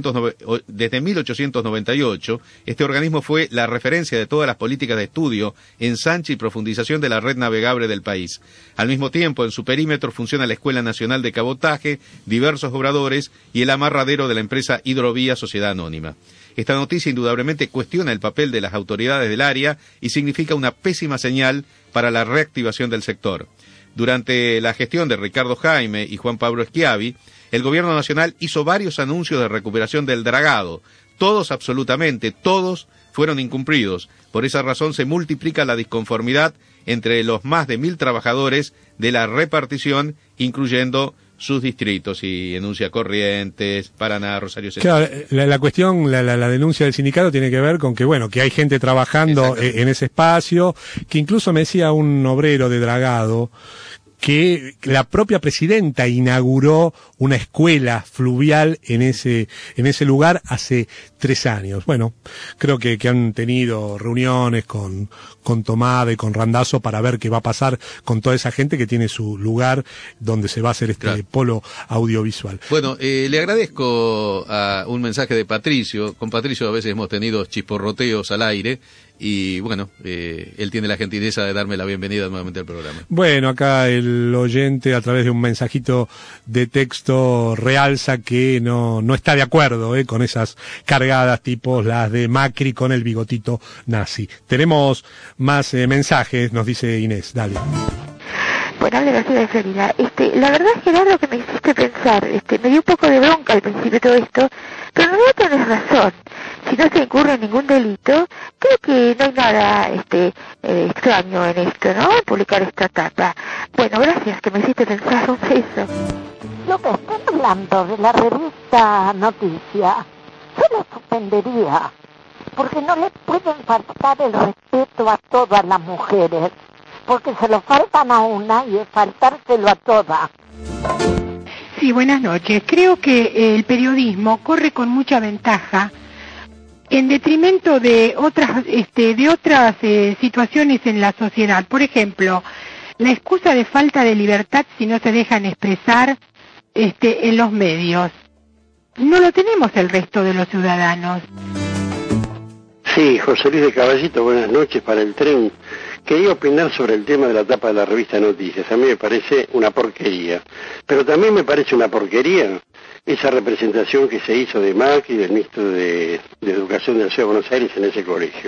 1898, este organismo fue la referencia de todas las políticas de estudio, ensanche y profundización de la red navegable del país. Al mismo tiempo, en su perímetro funciona la Escuela Nacional de Cabotaje, diversos obradores y el amarradero de la empresa Hidrovía Sociedad Anónima. Esta noticia indudablemente cuestiona el papel de las autoridades del área y significa una pésima señal para la reactivación del sector. Durante la gestión de Ricardo Jaime y Juan Pablo Schiavi, el gobierno nacional hizo varios anuncios de recuperación del dragado. Todos, absolutamente todos, fueron incumplidos. Por esa razón se multiplica la disconformidad entre los más de 1.000 trabajadores de la repartición, incluyendo sus distritos, y enuncia Corrientes, Paraná, Rosario Central. Claro, la cuestión, la denuncia del sindicato tiene que ver con que, bueno, que hay gente trabajando en ese espacio, que incluso me decía un obrero de dragado que la propia presidenta inauguró una escuela fluvial en ese lugar hace 3 años. Bueno, creo que han tenido reuniones con Tomada y con Randazzo para ver qué va a pasar con toda esa gente que tiene su lugar donde se va a hacer este polo audiovisual. Bueno, le agradezco a un mensaje de Patricio. Con Patricio a veces hemos tenido chisporroteos al aire. Y bueno, él tiene la gentileza de darme la bienvenida nuevamente al programa. Bueno, acá el oyente a través de un mensajito de texto realza que no está de acuerdo con esas cargadas tipos las de Macri con el bigotito nazi. Tenemos más mensajes, nos dice Inés, dale. Bueno, le gracias de Florida. La verdad, Gerardo, que me hiciste pensar, me dio un poco de bronca al principio de todo esto, pero en realidad tenés razón. Si no se incurre en ningún delito, creo que no hay nada extraño en esto, ¿no? Publicar esta tapa. Bueno, gracias, que me hiciste pensar. Un beso. Lo que están hablando de la revista Noticias, yo lo suspendería, porque no le pueden faltar el respeto a todas las mujeres, porque se lo faltan a una y es faltárselo a todas. Sí, buenas noches. Creo que el periodismo corre con mucha ventaja en detrimento de otras situaciones en la sociedad. Por ejemplo, la excusa de falta de libertad si no se dejan expresar en los medios. No lo tenemos el resto de los ciudadanos. Sí, José Luis de Caballito, buenas noches para el tren. Quería opinar sobre el tema de la tapa de la revista Noticias. A mí me parece una porquería. Pero también me parece una porquería esa representación que se hizo de Macri y del ministro de Educación de la Ciudad de Buenos Aires en ese colegio.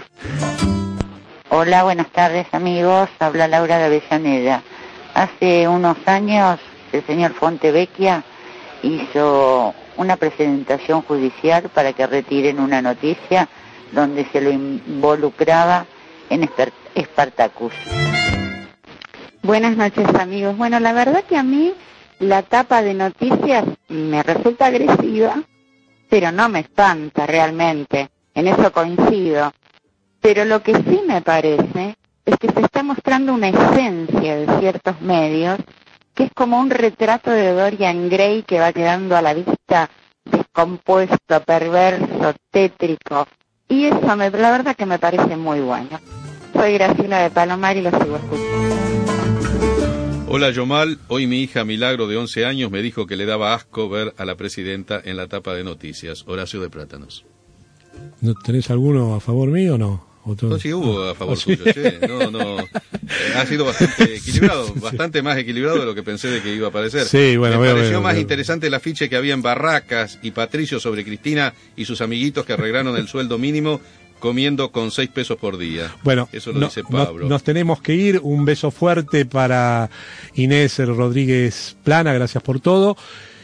Hola, buenas tardes amigos. Habla Laura de Avellaneda. Hace unos años el señor Fontevecchia hizo una presentación judicial para que retiren una noticia donde se lo involucraba en Spartacus. Buenas noches amigos. Bueno, la verdad que a mí la tapa de Noticias me resulta agresiva, pero no me espanta realmente, en eso coincido. Pero lo que sí me parece es que se está mostrando una esencia de ciertos medios, que es como un retrato de Dorian Gray que va quedando a la vista descompuesto, perverso, tétrico, y eso la verdad que me parece muy bueno. Soy Graciela de Palomar y lo sigo escuchando. Hola Yomal, hoy mi hija Milagro de 11 años me dijo que le daba asco ver a la presidenta en la tapa de Noticias. Horacio de Plátanos. ¿No tenés alguno a favor mío o no? No, sí hubo a favor suyo, sí. No. Ha sido bastante equilibrado, bastante más equilibrado de lo que pensé de que iba a parecer. Sí, bueno, me pareció más interesante el afiche que había en Barracas y Patricio sobre Cristina y sus amiguitos que arreglaron el sueldo mínimo comiendo con 6 pesos por día. Bueno, eso lo dice Pablo. Nos tenemos que ir. Un beso fuerte para Inés Rodríguez Plana, gracias por todo.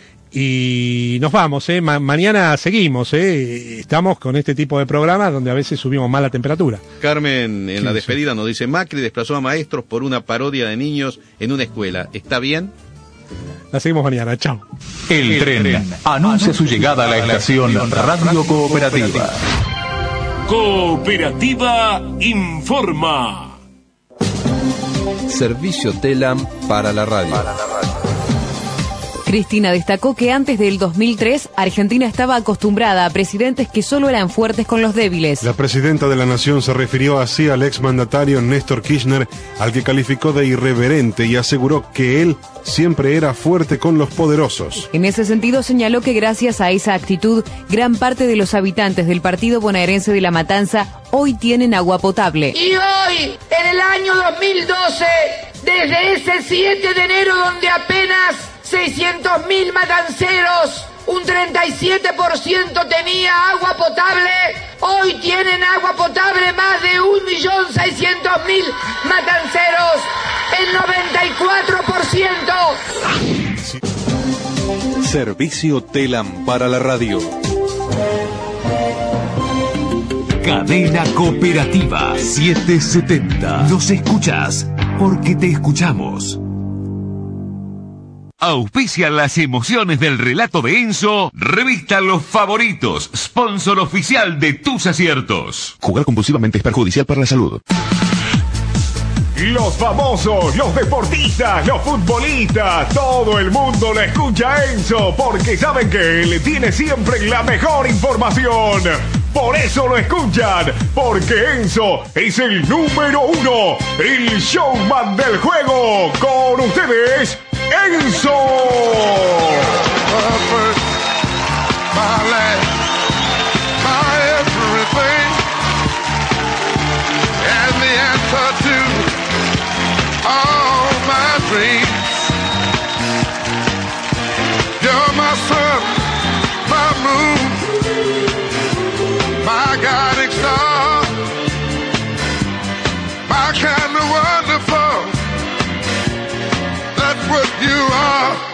Y nos vamos, mañana seguimos, estamos con este tipo de programas donde a veces subimos más la temperatura. Carmen en la despedida nos dice: Macri desplazó a maestros por una parodia de niños en una escuela. ¿Está bien? La seguimos mañana, chao. El tren anuncia su llegada a la estación Radio Cooperativa. Cooperativa informa. Servicio Telam para la radio. Cristina destacó que antes del 2003, Argentina estaba acostumbrada a presidentes que solo eran fuertes con los débiles. La presidenta de la Nación se refirió así al exmandatario Néstor Kirchner, al que calificó de irreverente y aseguró que él siempre era fuerte con los poderosos. En ese sentido señaló que gracias a esa actitud, gran parte de los habitantes del partido bonaerense de La Matanza hoy tienen agua potable. Y hoy, en el año 2012, desde ese 7 de enero donde apenas 600.000 matanceros, un 37% tenía agua potable, hoy tienen agua potable más de 1.600.000 matanceros, el 94% Servicio Telam para la radio. Cadena Cooperativa 770. Nos escuchás porque te escuchamos. Auspicia las emociones del relato de Enzo, revista Los Favoritos, sponsor oficial de tus aciertos. Jugar compulsivamente es perjudicial para la salud. Los famosos, los deportistas, los futbolistas, todo el mundo lo escucha a Enzo porque saben que él tiene siempre la mejor información. Por eso lo escuchan, porque Enzo es el número 1, el showman del juego. Con ustedes, Enzo. You're my sun, my moon, my guiding star, my kind of wonderful. That's what you are.